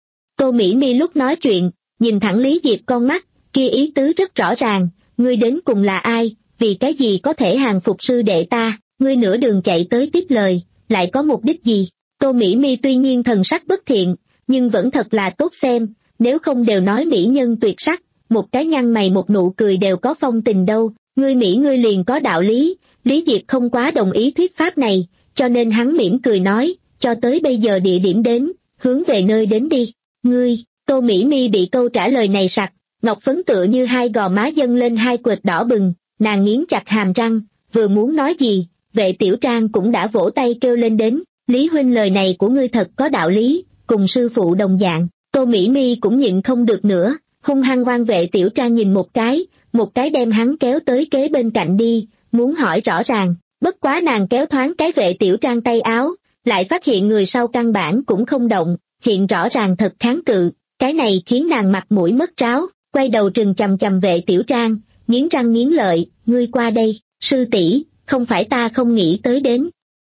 Tô Mỹ Mi lúc nói chuyện, nhìn thẳng Lý Diệp con mắt, kia ý tứ rất rõ ràng, ngươi đến cùng là ai, vì cái gì có thể hàng phục sư đệ ta, ngươi nửa đường chạy tới tiếp lời, lại có mục đích gì? Tô Mỹ Mi tuy nhiên thần sắc bất thiện, nhưng vẫn thật là tốt xem, nếu không đều nói mỹ nhân tuyệt sắc, một cái nhăn mày một nụ cười đều có phong tình đâu, ngươi Mỹ ngươi liền có đạo lý. Lý Diệp không quá đồng ý thuyết pháp này, cho nên hắn mỉm cười nói, cho tới bây giờ địa điểm đến, hướng về nơi đến đi. Ngươi, Tô Mỹ Mi bị câu trả lời này sặc, ngọc phấn tựa như hai gò má dâng lên hai quệt đỏ bừng, nàng nghiến chặt hàm răng, vừa muốn nói gì, Vệ Tiểu Trang cũng đã vỗ tay kêu lên đến, Lý huynh lời này của ngươi thật có đạo lý, cùng sư phụ đồng dạng. Tô Mỹ Mi cũng nhịn không được nữa, hung hăng oan Vệ Tiểu Trang nhìn một cái, một cái đem hắn kéo tới kế bên cạnh đi, muốn hỏi rõ ràng, bất quá nàng kéo thoáng cái Vệ Tiểu Trang tay áo, lại phát hiện người sau căn bản cũng không động, hiện rõ ràng thật kháng cự, cái này khiến nàng mặt mũi mất ráo, quay đầu trừng chằm chằm Vệ Tiểu Trang, nghiến răng nghiến lợi, ngươi qua đây, sư tỷ, không phải ta không nghĩ tới đến.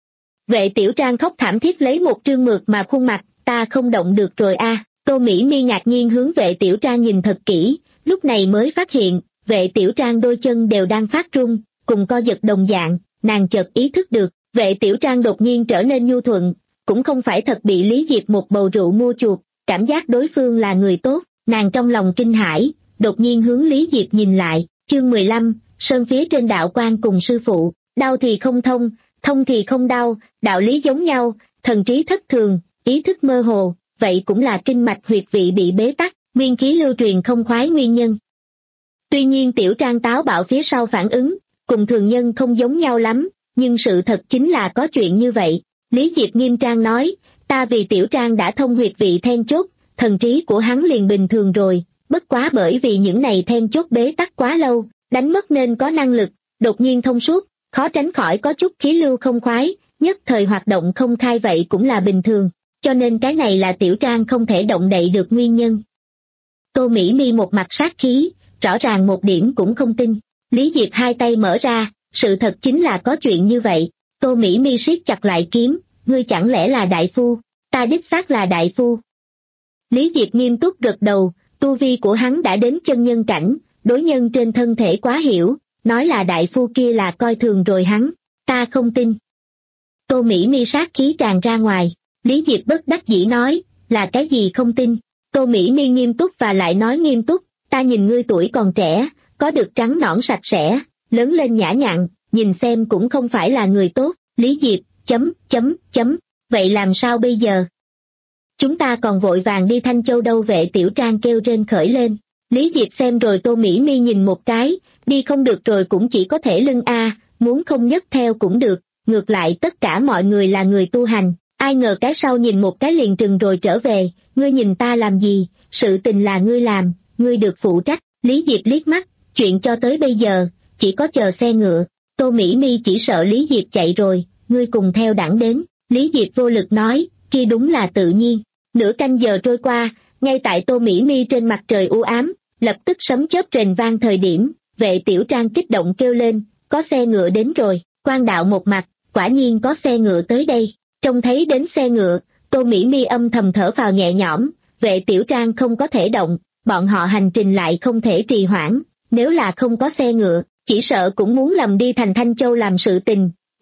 Vệ Tiểu Trang khóc thảm thiết lấy một trương mượt mà khuôn mặt, ta không động được rồi a. À. Tô Mỹ Mi ngạc nhiên hướng Vệ Tiểu Trang nhìn thật kỹ, lúc này mới phát hiện, Vệ Tiểu Trang đôi chân đều đang phát run, cùng co giật đồng dạng, nàng chợt ý thức được, Vệ Tiểu Trang đột nhiên trở nên nhu thuận, cũng không phải thật bị Lý Diệp một bầu rượu mua chuộc, cảm giác đối phương là người tốt, nàng trong lòng kinh hãi, đột nhiên hướng Lý Diệp nhìn lại, chương mười lăm, sơn phía trên đạo quan cùng sư phụ, đau thì không thông, thông thì không đau, đạo lý giống nhau, thần trí thất thường, ý thức mơ hồ, vậy cũng là kinh mạch huyệt vị bị bế tắc, nguyên khí lưu truyền không khoái nguyên nhân. Tuy nhiên Tiểu Trang táo bạo phía sau phản ứng, cùng thường nhân không giống nhau lắm, nhưng sự thật chính là có chuyện như vậy. Lý Diệp nghiêm trang nói, ta vì Tiểu Trang đã thông huyệt vị then chốt, thần trí của hắn liền bình thường rồi, bất quá bởi vì những này then chốt bế tắc quá lâu, đánh mất nên có năng lực, đột nhiên thông suốt, khó tránh khỏi có chút khí lưu không khoái, nhất thời hoạt động không khai vậy cũng là bình thường, cho nên cái này là Tiểu Trang không thể động đậy được nguyên nhân. Tô Mỹ Mi một mặt sát khí, rõ ràng một điểm cũng không tin. Lý Diệp hai tay mở ra, sự thật chính là có chuyện như vậy. Tô Mỹ Mi siết chặt lại kiếm, ngươi chẳng lẽ là đại phu? Ta đích xác là đại phu. Lý Diệp nghiêm túc gật đầu, tu vi của hắn đã đến chân nhân cảnh, đối nhân trên thân thể quá hiểu, nói là đại phu kia là coi thường rồi hắn, ta không tin. Tô Mỹ Mi sát khí tràn ra ngoài, Lý Diệp bất đắc dĩ nói, là cái gì không tin? Tô Mỹ Mi nghiêm túc và lại nói nghiêm túc, ta nhìn ngươi tuổi còn trẻ, có được trắng nõn sạch sẽ, lớn lên nhã nhặn, nhìn xem cũng không phải là người tốt. Lý Diệp, chấm, chấm, chấm, vậy làm sao bây giờ? Chúng ta còn vội vàng đi Thanh Châu đâu? Vệ Tiểu Trang kêu rên khởi lên. Lý Diệp xem rồi Tô Mỹ Mi nhìn một cái, đi không được rồi cũng chỉ có thể lưng a, muốn không nhấc theo cũng được, ngược lại tất cả mọi người là người tu hành, ai ngờ cái sau nhìn một cái liền trừng rồi trở về, ngươi nhìn ta làm gì, sự tình là ngươi làm, ngươi được phụ trách. Lý Diệp liếc mắt, chuyện cho tới bây giờ, chỉ có chờ xe ngựa. Tô Mỹ Mi chỉ sợ Lý Diệp chạy rồi, ngươi cùng theo đẳng đến. Lý Diệp vô lực nói, kia đúng là tự nhiên. Nửa canh giờ trôi qua, ngay tại Tô Mỹ Mi trên mặt trời u ám, lập tức sấm chớp rền vang thời điểm, Vệ Tiểu Trang kích động kêu lên, có xe ngựa đến rồi. Quan đạo một mặt, quả nhiên có xe ngựa tới đây. Trông thấy đến xe ngựa, Tô Mỹ Mi âm thầm thở phào nhẹ nhõm, Vệ Tiểu Trang không có thể động, bọn họ hành trình lại không thể trì hoãn, nếu là không có xe ngựa, chỉ sợ cũng muốn lầm đi thành Thanh Châu làm sự tình,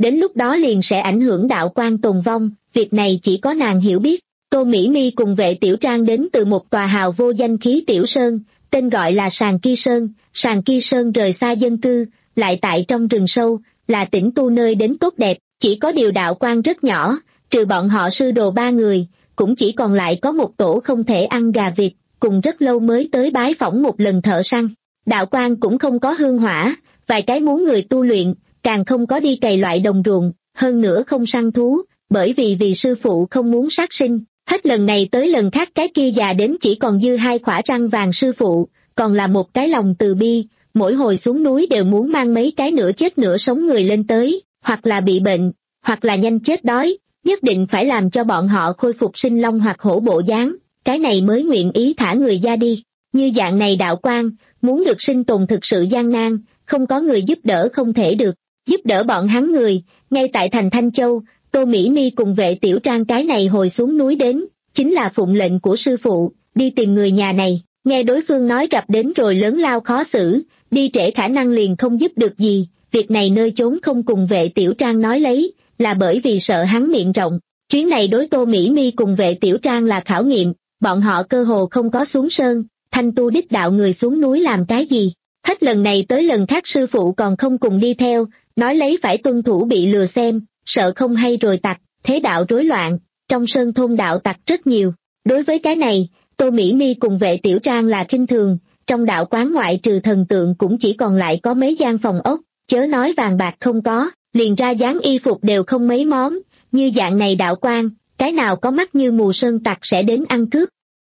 đến lúc đó liền sẽ ảnh hưởng đạo quan tồn vong, việc này chỉ có nàng hiểu biết. Tô Mỹ Mi cùng Vệ Tiểu Trang đến từ một tòa hào vô danh khí tiểu sơn, tên gọi là Sàng Ki Sơn. Sàng Ki Sơn rời xa dân cư, lại tại trong rừng sâu, là tĩnh tu nơi đến tốt đẹp, chỉ có điều đạo quan rất nhỏ, trừ bọn họ sư đồ ba người, cũng chỉ còn lại có một tổ không thể ăn gà vịt, cùng rất lâu mới tới bái phỏng một lần thợ săn. Đạo quan cũng không có hương hỏa, vài cái muốn người tu luyện, càng không có đi cày loại đồng ruộng, hơn nữa không săn thú, bởi vì vì sư phụ không muốn sát sinh. Hết lần này tới lần khác cái kia già đến chỉ còn dư hai khỏa răng vàng sư phụ, còn là một cái lòng từ bi, mỗi hồi xuống núi đều muốn mang mấy cái nửa chết nửa sống người lên tới, hoặc là bị bệnh, hoặc là nhanh chết đói, nhất định phải làm cho bọn họ khôi phục sinh long hoặc hổ bộ dáng, cái này mới nguyện ý thả người ra đi. Như dạng này đạo quan, muốn được sinh tồn thực sự gian nan, không có người giúp đỡ không thể được, giúp đỡ bọn hắn người, ngay tại thành Thanh Châu. Tô Mỹ Mi cùng Vệ Tiểu Trang cái này hồi xuống núi đến, chính là phụng lệnh của sư phụ, đi tìm người nhà này, nghe đối phương nói gặp đến rồi lớn lao khó xử, đi trễ khả năng liền không giúp được gì, việc này nơi chốn không cùng Vệ Tiểu Trang nói lấy, là bởi vì sợ hắn miệng rộng. Chuyến này đối Tô Mỹ Mi cùng Vệ Tiểu Trang là khảo nghiệm, bọn họ cơ hồ không có xuống sơn, thanh tu đích đạo người xuống núi làm cái gì, hết lần này tới lần khác sư phụ còn không cùng đi theo, nói lấy phải tuân thủ bị lừa xem, sợ không hay rồi tặc, thế đạo rối loạn, trong sơn thôn đạo tặc rất nhiều. Đối với cái này, Tô Mỹ Mi cùng Vệ Tiểu Trang là khinh thường, trong đạo quán ngoại trừ thần tượng cũng chỉ còn lại có mấy gian phòng ốc, chớ nói vàng bạc không có, liền ra dáng y phục đều không mấy món, như dạng này đạo quan, cái nào có mắt như mù sơn tặc sẽ đến ăn cướp.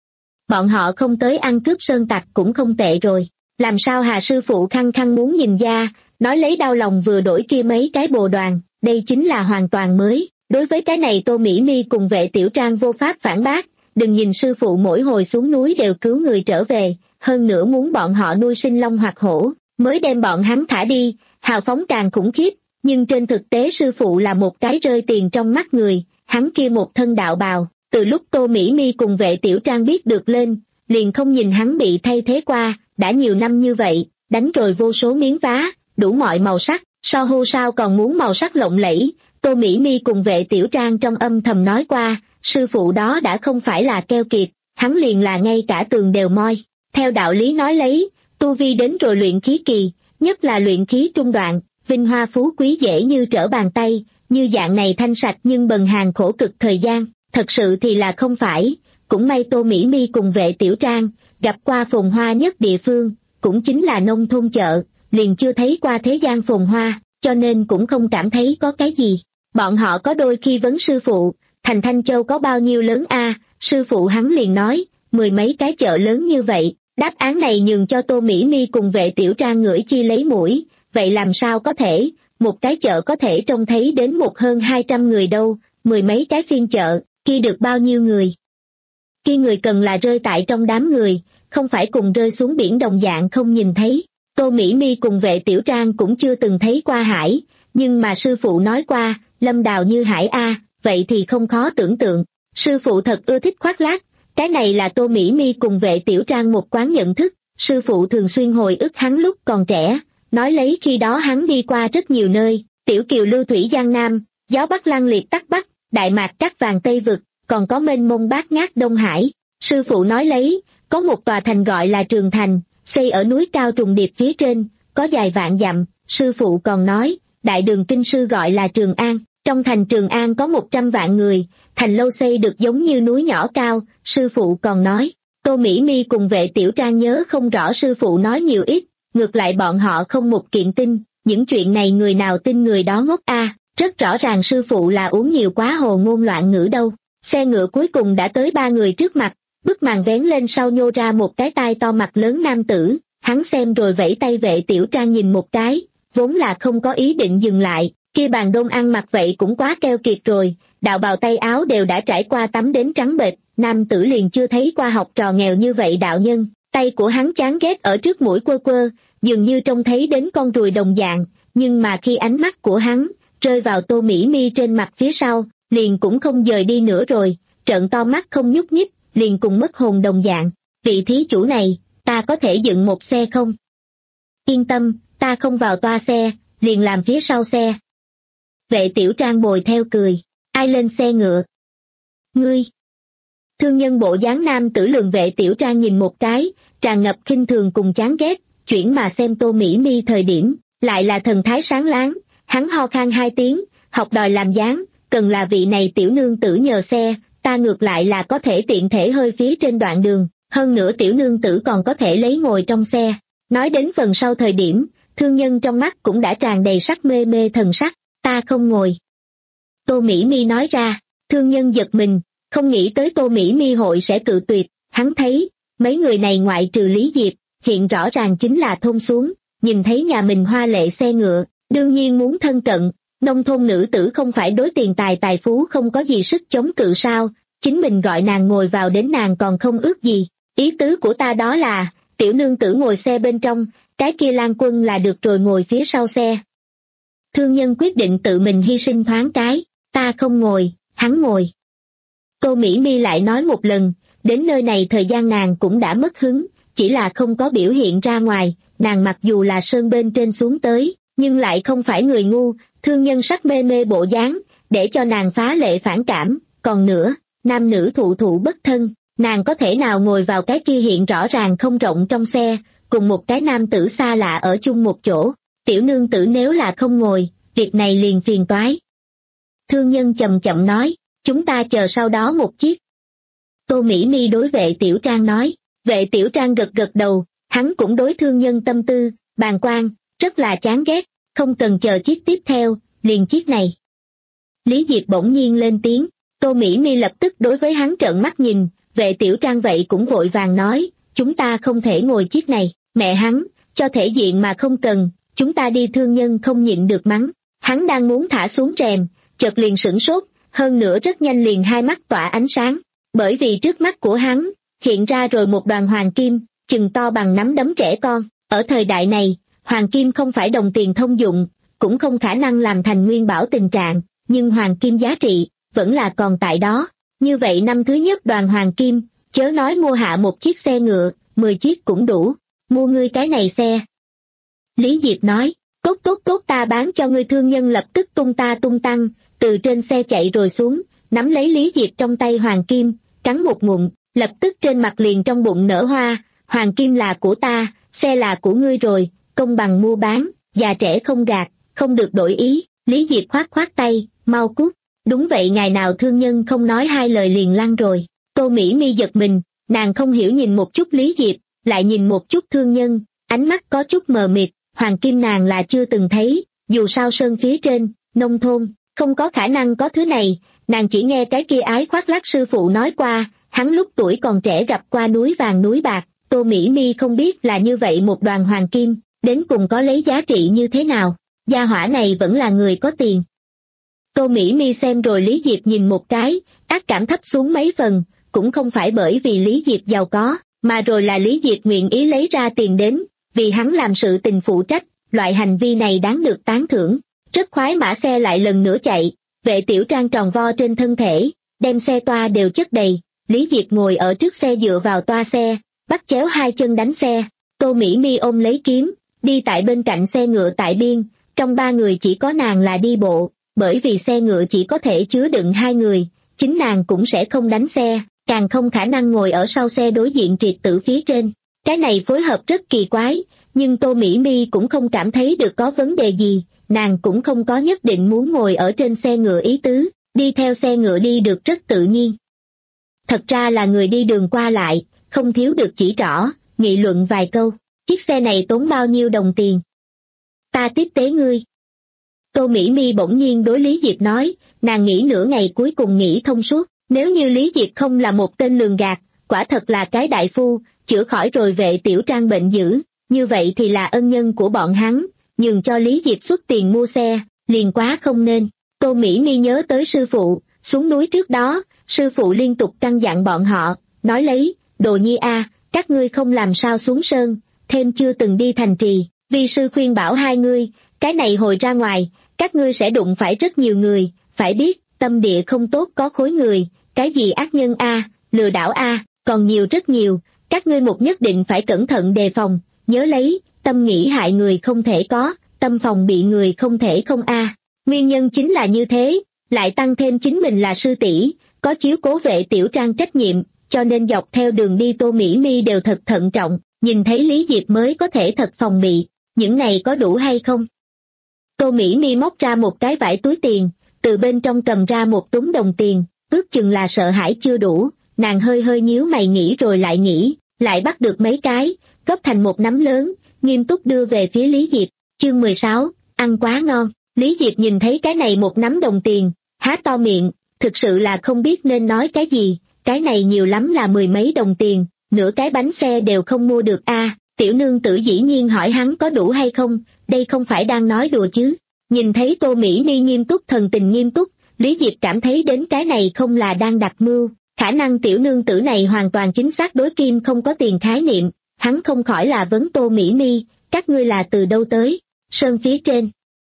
Bọn họ không tới ăn cướp sơn tặc cũng không tệ rồi, làm sao Hà sư phụ khăng khăng muốn nhìn ra, nói lấy đau lòng vừa đổi kia mấy cái bồ đoàn, đây chính là hoàn toàn mới. Đối với cái này Tô Mỹ Mi cùng Vệ Tiểu Trang vô pháp phản bác, đừng nhìn sư phụ mỗi hồi xuống núi đều cứu người trở về, hơn nữa muốn bọn họ nuôi sinh long hoặc hổ, mới đem bọn hắn thả đi, hào phóng càng khủng khiếp, nhưng trên thực tế sư phụ là một cái rơi tiền trong mắt người, hắn kia một thân đạo bào, từ lúc Tô Mỹ Mi cùng Vệ Tiểu Trang biết được lên, liền không nhìn hắn bị thay thế qua, đã nhiều năm như vậy, đánh rồi vô số miếng vá, đủ mọi màu sắc, so hô sao còn muốn màu sắc lộng lẫy. Tô Mỹ Mi cùng Vệ Tiểu Trang trong âm thầm nói qua, sư phụ đó đã không phải là keo kiệt, hắn liền là ngay cả tường đều moi. Theo đạo lý nói lấy, tu vi đến rồi luyện khí kỳ, nhất là luyện khí trung đoạn, vinh hoa phú quý dễ như trở bàn tay, như dạng này thanh sạch nhưng bần hàn khổ cực thời gian, thật sự thì là không phải. Cũng may Tô Mỹ Mi cùng Vệ Tiểu Trang gặp qua phồn hoa nhất địa phương, cũng chính là nông thôn chợ, liền chưa thấy qua thế gian phồn hoa, cho nên cũng không cảm thấy có cái gì. Bọn họ có đôi khi vấn sư phụ, thành Thanh Châu có bao nhiêu lớn a? Sư phụ hắn liền nói, mười mấy cái chợ lớn như vậy. Đáp án này nhường cho Tô Mỹ Mi cùng Vệ Tiểu Trang ngửi chi lấy mũi, vậy làm sao có thể, một cái chợ có thể trông thấy đến một hơn hai trăm người đâu, mười mấy cái phiên chợ, kia được bao nhiêu người? Kia người cần là rơi tại trong đám người, không phải cùng rơi xuống biển đồng dạng không nhìn thấy. Tô Mỹ Mi cùng Vệ Tiểu Trang cũng chưa từng thấy qua hải, nhưng mà sư phụ nói qua, lâm đào như hải a, vậy thì không khó tưởng tượng. Sư phụ thật ưa thích khoác lác, cái này là Tô Mỹ Mi cùng Vệ Tiểu Trang một quán nhận thức. Sư phụ thường xuyên hồi ức hắn lúc còn trẻ, nói lấy khi đó hắn đi qua rất nhiều nơi, tiểu kiều lưu thủy giang nam, gió bắc lăng liệt tắc bắc, đại mạc cát vàng tây vực, còn có mênh mông bát ngát Đông Hải. Sư phụ nói lấy, có một tòa thành gọi là Trường Thành, xây ở núi cao trùng điệp phía trên, có dài vạn dặm. Sư phụ còn nói, đại đường kinh sư gọi là Trường An, trong thành Trường An có một trăm vạn người, thành lâu xây được giống như núi nhỏ cao. Sư phụ còn nói, Tô Mỹ Mi cùng Vệ Tiểu Trang nhớ không rõ sư phụ nói nhiều ít, ngược lại bọn họ không một kiện tin, những chuyện này người nào tin người đó ngốc a. Rất rõ ràng sư phụ là uống nhiều quá hồ ngôn loạn ngữ đâu. Xe ngựa cuối cùng đã tới ba người trước mặt, bức màn vén lên sau nhô ra một cái tai to mặt lớn nam tử, hắn xem rồi vẫy tay Vệ Tiểu Trang nhìn một cái, vốn là không có ý định dừng lại, kia bàn đôn ăn mặc vậy cũng quá keo kiệt rồi, đạo bào tay áo đều đã trải qua tắm đến trắng bệch, nam tử liền chưa thấy qua học trò nghèo như vậy đạo nhân, tay của hắn chán ghét ở trước mũi quơ quơ, dường như trông thấy đến con ruồi đồng dạng, nhưng mà khi ánh mắt của hắn rơi vào Tô Mỹ Mi trên mặt phía sau, liền cũng không dời đi nữa rồi, trợn to mắt không nhúc nhích, liền cùng mất hồn đồng dạng. Vị thí chủ này, ta có thể dựng một xe không? Yên tâm, ta không vào toa xe, liền làm phía sau xe. Vệ Tiểu Trang bồi theo cười. Ai lên xe ngựa? Ngươi. Thương nhân bộ dáng nam tử lườm Vệ Tiểu Trang nhìn một cái, tràn ngập khinh thường cùng chán ghét, chuyển mà xem Tô Mỹ Mi thời điểm, lại là thần thái sáng láng, hắn ho khan hai tiếng, học đòi làm dáng, cần là vị này tiểu nương tử nhờ xe, ta ngược lại là có thể tiện thể hơi phía trên đoạn đường, hơn nữa tiểu nương tử còn có thể lấy ngồi trong xe. Nói đến phần sau thời điểm, thương nhân trong mắt cũng đã tràn đầy sắc mê mê thần sắc, ta không ngồi. Tô Mỹ Mi nói ra, thương nhân giật mình, không nghĩ tới Tô Mỹ Mi hội sẽ cự tuyệt, hắn thấy, mấy người này ngoại trừ Lý Diệp, hiện rõ ràng chính là thôn xuống, nhìn thấy nhà mình hoa lệ xe ngựa, đương nhiên muốn thân cận, nông thôn nữ tử không phải đối tiền tài tài phú không có gì sức chống cự sao, chính mình gọi nàng ngồi vào đến nàng còn không ước gì, ý tứ của ta đó là, tiểu nương tử ngồi xe bên trong, cái kia Lan Quân là được rồi ngồi phía sau xe. Thương nhân quyết định tự mình hy sinh thoáng cái, ta không ngồi, hắn ngồi. Tô Mỹ Mi lại nói một lần, đến nơi này thời gian nàng cũng đã mất hứng, chỉ là không có biểu hiện ra ngoài, nàng mặc dù là sơn bên trên xuống tới, nhưng lại không phải người ngu, thương nhân sắc mê mê bộ dáng, để cho nàng phá lệ phản cảm, còn nữa, nam nữ thụ thụ bất thân, nàng có thể nào ngồi vào cái kia hiện rõ ràng không rộng trong xe, cùng một cái nam tử xa lạ ở chung một chỗ, tiểu nương tử nếu là không ngồi, việc này liền phiền toái. Thương nhân chậm chậm nói, chúng ta chờ sau đó một chiếc. Tô Mỹ Mi đối Vệ Tiểu Trang nói, Vệ Tiểu Trang gật gật đầu, hắn cũng đối thương nhân tâm tư, bàng quan, rất là chán ghét, không cần chờ chiếc tiếp theo, liền chiếc này. Lý Diệp bỗng nhiên lên tiếng, Tô Mỹ Mi lập tức đối với hắn trợn mắt nhìn, Vệ Tiểu Trang vậy cũng vội vàng nói, chúng ta không thể ngồi chiếc này, mẹ hắn, cho thể diện mà không cần, chúng ta đi. Thương nhân không nhịn được mắng, hắn đang muốn thả xuống rèm, chợt liền sửng sốt, hơn nữa rất nhanh liền hai mắt tỏa ánh sáng, bởi vì trước mắt của hắn, hiện ra rồi một đoàn hoàng kim, chừng to bằng nắm đấm trẻ con, ở thời đại này, hoàng kim không phải đồng tiền thông dụng, cũng không khả năng làm thành nguyên bảo tình trạng, nhưng hoàng kim giá trị, vẫn là còn tại đó, như vậy năm thứ nhất đoàn hoàng kim, chớ nói mua hạ một chiếc xe ngựa, mười chiếc cũng đủ, mua ngươi cái này xe. Lý Diệp nói, tốt tốt tốt ta bán cho ngươi. Thương nhân lập tức tung ta tung tăng, từ trên xe chạy rồi xuống, nắm lấy Lý Diệp trong tay hoàng kim, cắn một ngụm, lập tức trên mặt liền trong bụng nở hoa, hoàng kim là của ta, xe là của ngươi rồi, công bằng mua bán, già trẻ không gạt, không được đổi ý. Lý Diệp khoát khoát tay, mau cút. Đúng vậy, ngày nào thương nhân không nói hai lời liền lăn rồi. Tô Mỹ Mi giật mình, nàng không hiểu nhìn một chút Lý Diệp, lại nhìn một chút thương nhân, ánh mắt có chút mờ mịt, hoàng kim nàng là chưa từng thấy, dù sao sơn phía trên, nông thôn, không có khả năng có thứ này, nàng chỉ nghe cái kia ái khoác lác sư phụ nói qua, hắn lúc tuổi còn trẻ gặp qua núi vàng núi bạc, Tô Mỹ Mi không biết là như vậy một đoàn hoàng kim, đến cùng có lấy giá trị như thế nào, gia hỏa này vẫn là người có tiền. Tô Mỹ Mi xem rồi Lý Diệp nhìn một cái, ác cảm thấp xuống mấy phần, cũng không phải bởi vì Lý Diệp giàu có, mà rồi là Lý Diệp nguyện ý lấy ra tiền đến, vì hắn làm sự tình phụ trách, loại hành vi này đáng được tán thưởng. Rất khoái mã xe lại lần nữa chạy, Vệ Tiểu Trang tròn vo trên thân thể, đem xe toa đều chất đầy, Lý Diệp ngồi ở trước xe dựa vào toa xe, bắt chéo hai chân đánh xe, Tô Mỹ Mi ôm lấy kiếm, đi tại bên cạnh xe ngựa tại biên, trong ba người chỉ có nàng là đi bộ, bởi vì xe ngựa chỉ có thể chứa đựng hai người, chính nàng cũng sẽ không đánh xe, càng không khả năng ngồi ở sau xe đối diện Triệt Tử phía trên. Cái này phối hợp rất kỳ quái, nhưng Tô Mỹ Mi cũng không cảm thấy được có vấn đề gì, nàng cũng không có nhất định muốn ngồi ở trên xe ngựa ý tứ, đi theo xe ngựa đi được rất tự nhiên. Thật ra là người đi đường qua lại, không thiếu được chỉ rõ, nghị luận vài câu, chiếc xe này tốn bao nhiêu đồng tiền. Ta tiếp tế ngươi. Tô Mỹ Mi bỗng nhiên đối Lý Diệp nói, nàng nghĩ nửa ngày cuối cùng nghĩ thông suốt, nếu như Lý Diệp không là một tên lường gạt, quả thật là cái đại phu, chữa khỏi rồi Vệ Tiểu Trang bệnh dữ, như vậy thì là ân nhân của bọn hắn, nhường cho Lý Diệp xuất tiền mua xe, liền quá không nên. Tô Mỹ Mi nhớ tới sư phụ, xuống núi trước đó, sư phụ liên tục căn dặn bọn họ, nói lấy, đồ nhi a, các ngươi không làm sao xuống sơn, thêm chưa từng đi thành trì, vi sư khuyên bảo hai ngươi, cái này hồi ra ngoài, các ngươi sẽ đụng phải rất nhiều người, phải biết, tâm địa không tốt có khối người, cái gì ác nhân a, lừa đảo a, còn nhiều rất nhiều, các ngươi một nhất định phải cẩn thận đề phòng, nhớ lấy, tâm nghĩ hại người không thể có, tâm phòng bị người không thể không a. Nguyên nhân chính là như thế, lại tăng thêm chính mình là sư tỷ, có chiếu cố vệ tiểu trang trách nhiệm, cho nên dọc theo đường đi Tô Mỹ Mi đều thật thận trọng, nhìn thấy Lý Diệp mới có thể thật phòng bị, những này có đủ hay không? Tô Mỹ Mi móc ra một cái vải túi tiền, từ bên trong cầm ra một túm đồng tiền, ước chừng là sợ hãi chưa đủ, nàng hơi hơi nhíu mày nghĩ rồi lại nghĩ, lại bắt được mấy cái, gấp thành một nắm lớn, nghiêm túc đưa về phía Lý Diệp. Chương mười sáu, ăn quá ngon. Lý Diệp nhìn thấy cái này một nắm đồng tiền, há to miệng, thực sự là không biết nên nói cái gì, cái này nhiều lắm là mười mấy đồng tiền, nửa cái bánh xe đều không mua được a. À, tiểu nương tử dĩ nhiên hỏi hắn có đủ hay không, đây không phải đang nói đùa chứ. Nhìn thấy Tô Mỹ Mi nghiêm túc thần tình nghiêm túc, Lý Diệp cảm thấy đến cái này không là đang đặt mưu, khả năng tiểu nương tử này hoàn toàn chính xác đối kim không có tiền khái niệm, hắn không khỏi là vấn Tô Mỹ Mi, các ngươi là từ đâu tới, sơn phía trên.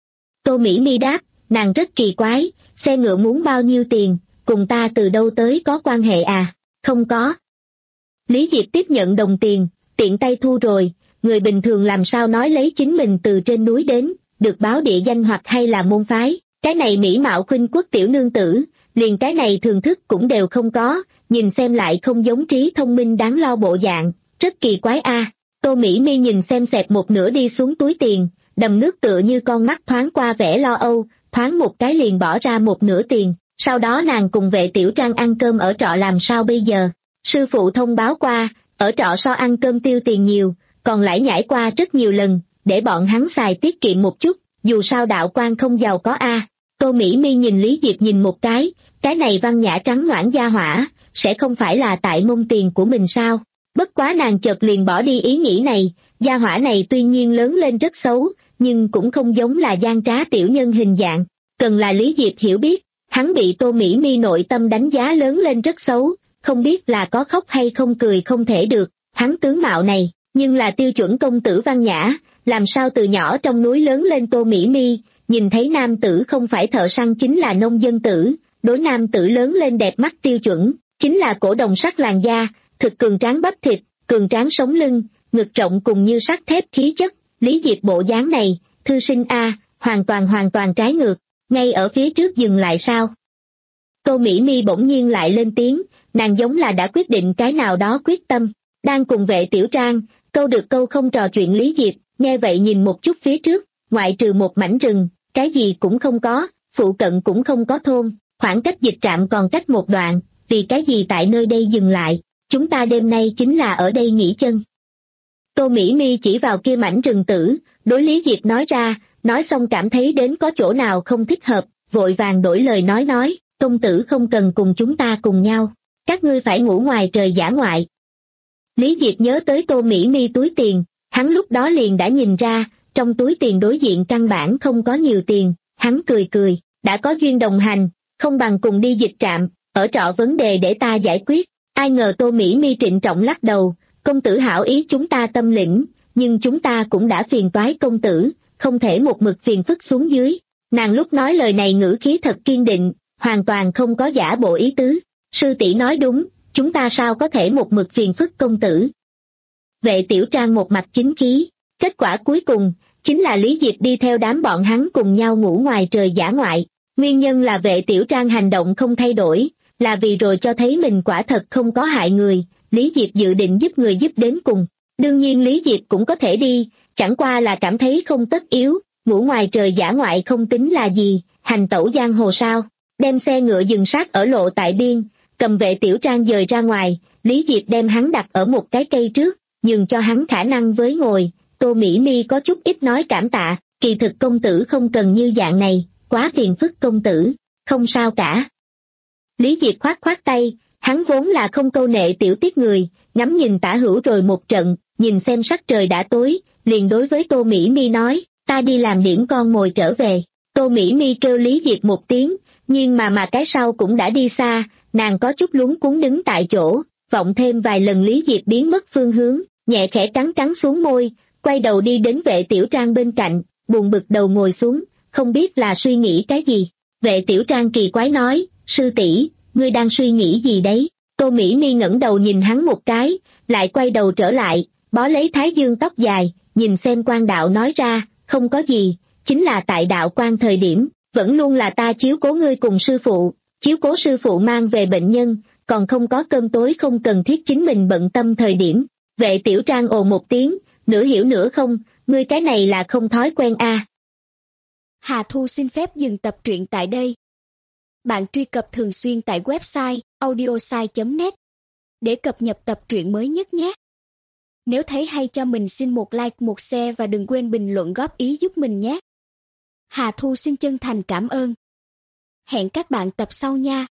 Tô Mỹ Mi đáp, nàng rất kỳ quái, xe ngựa muốn bao nhiêu tiền, cùng ta từ đâu tới có quan hệ à, không có. Lý Diệp tiếp nhận đồng tiền, tiện tay thu rồi, người bình thường làm sao nói lấy chính mình từ trên núi đến, được báo địa danh hoặc hay là môn phái, cái này mỹ mạo khuynh quốc tiểu nương tử, liền cái này thường thức cũng đều không có, nhìn xem lại không giống trí thông minh đáng lo bộ dạng, rất kỳ quái a. À. Tô Mỹ Mi nhìn xem xẹt một nửa đi xuống túi tiền, đầm nước tựa như con mắt thoáng qua vẻ lo âu, thoáng một cái liền bỏ ra một nửa tiền, sau đó nàng cùng vệ tiểu trang ăn cơm ở trọ làm sao bây giờ, sư phụ thông báo qua, ở trọ so ăn cơm tiêu tiền nhiều, còn lãi nhảy qua rất nhiều lần, để bọn hắn xài tiết kiệm một chút, dù sao đạo quan không giàu có a. À. Tô Mỹ Mi nhìn Lý Diệp nhìn một cái, cái này văn nhã trắng noãn gia hỏa, sẽ không phải là tại mông tiền của mình sao? Bất quá nàng chợt liền bỏ đi ý nghĩ này, gia hỏa này tuy nhiên lớn lên rất xấu, nhưng cũng không giống là gian trá tiểu nhân hình dạng, cần là Lý Diệp hiểu biết, hắn bị Tô Mỹ Mi nội tâm đánh giá lớn lên rất xấu, không biết là có khóc hay không cười không thể được, hắn tướng mạo này, nhưng là tiêu chuẩn công tử văn nhã, làm sao từ nhỏ trong núi lớn lên Tô Mỹ Mi, nhìn thấy nam tử không phải thợ săn chính là nông dân tử, đối nam tử lớn lên đẹp mắt tiêu chuẩn, chính là cổ đồng sắt làn da, thực cường tráng bắp thịt, cường tráng sống lưng, ngực rộng cùng như sắt thép khí chất, Lý Diệp bộ dáng này, thư sinh a, hoàn toàn hoàn toàn trái ngược, ngay ở phía trước dừng lại sao? Tô Mỹ Mi bỗng nhiên lại lên tiếng, nàng giống là đã quyết định cái nào đó quyết tâm, đang cùng vệ tiểu trang, câu được câu không trò chuyện Lý Diệp, nghe vậy nhìn một chút phía trước, ngoại trừ một mảnh rừng, cái gì cũng không có, phụ cận cũng không có thôn, khoảng cách dịch trạm còn cách một đoạn, vì cái gì tại nơi đây dừng lại, chúng ta đêm nay chính là ở đây nghỉ chân. Tô Mỹ Mi chỉ vào kia mảnh rừng tử, đối Lý Diệp nói ra, nói xong cảm thấy đến có chỗ nào không thích hợp, vội vàng đổi lời nói nói, công tử không cần cùng chúng ta cùng nhau, các ngươi phải ngủ ngoài trời dã ngoại. Lý Diệp nhớ tới Tô Mỹ Mi túi tiền, hắn lúc đó liền đã nhìn ra, trong túi tiền đối diện căn bản không có nhiều tiền, hắn cười cười, đã có duyên đồng hành, không bằng cùng đi dịch trạm, ở trọ vấn đề để ta giải quyết, ai ngờ Tô Mỹ Mi trịnh trọng lắc đầu, công tử hảo ý chúng ta tâm lĩnh, nhưng chúng ta cũng đã phiền toái công tử, không thể một mực phiền phức xuống dưới, nàng lúc nói lời này ngữ khí thật kiên định, hoàn toàn không có giả bộ ý tứ, sư tỷ nói đúng, chúng ta sao có thể một mực phiền phức công tử. Vệ tiểu trang một mặt chính khí, kết quả cuối cùng, chính là Lý Diệp đi theo đám bọn hắn cùng nhau ngủ ngoài trời dã ngoại, nguyên nhân là vệ tiểu trang hành động không thay đổi, là vì rồi cho thấy mình quả thật không có hại người, Lý Diệp dự định giúp người giúp đến cùng, đương nhiên Lý Diệp cũng có thể đi, chẳng qua là cảm thấy không tất yếu, ngủ ngoài trời dã ngoại không tính là gì, hành tẩu giang hồ sao, đem xe ngựa dừng sát ở lộ tại biên, cầm vệ tiểu trang dời ra ngoài, Lý Diệp đem hắn đặt ở một cái cây trước, nhường cho hắn khả năng với ngồi, Tô Mỹ Mi có chút ít nói cảm tạ, kỳ thực công tử không cần như dạng này, quá phiền phức công tử, không sao cả. Lý Diệp khoát khoát tay, hắn vốn là không câu nệ tiểu tiết người, ngắm nhìn tả hữu rồi một trận, nhìn xem sắc trời đã tối, liền đối với Tô Mỹ Mi nói, ta đi làm điểm con mồi trở về. Tô Mỹ Mi kêu Lý Diệp một tiếng, nhưng mà mà cái sau cũng đã đi xa, nàng có chút lúng cuống đứng tại chỗ, vọng thêm vài lần Lý Diệp biến mất phương hướng, nhẹ khẽ cắn cắn xuống môi, quay đầu đi đến vệ tiểu trang bên cạnh, buồn bực đầu ngồi xuống, không biết là suy nghĩ cái gì. Vệ tiểu trang kỳ quái nói, sư tỷ, ngươi đang suy nghĩ gì đấy? Tô Mỹ Mi ngẩng đầu nhìn hắn một cái, lại quay đầu trở lại, bó lấy thái dương tóc dài, nhìn xem quan đạo nói ra, không có gì, chính là tại đạo quan thời điểm, vẫn luôn là ta chiếu cố ngươi cùng sư phụ, chiếu cố sư phụ mang về bệnh nhân, còn không có cơm tối không cần thiết chính mình bận tâm thời điểm. Vệ Tiểu Trang ồ một tiếng, nửa hiểu nửa không, ngươi cái này là không thói quen a. À. Hà Thu xin phép dừng tập truyện tại đây. Bạn truy cập thường xuyên tại website audiosai chấm net để cập nhật tập truyện mới nhất nhé. Nếu thấy hay cho mình xin một like, một share và đừng quên bình luận góp ý giúp mình nhé. Hà Thu xin chân thành cảm ơn. Hẹn các bạn tập sau nha.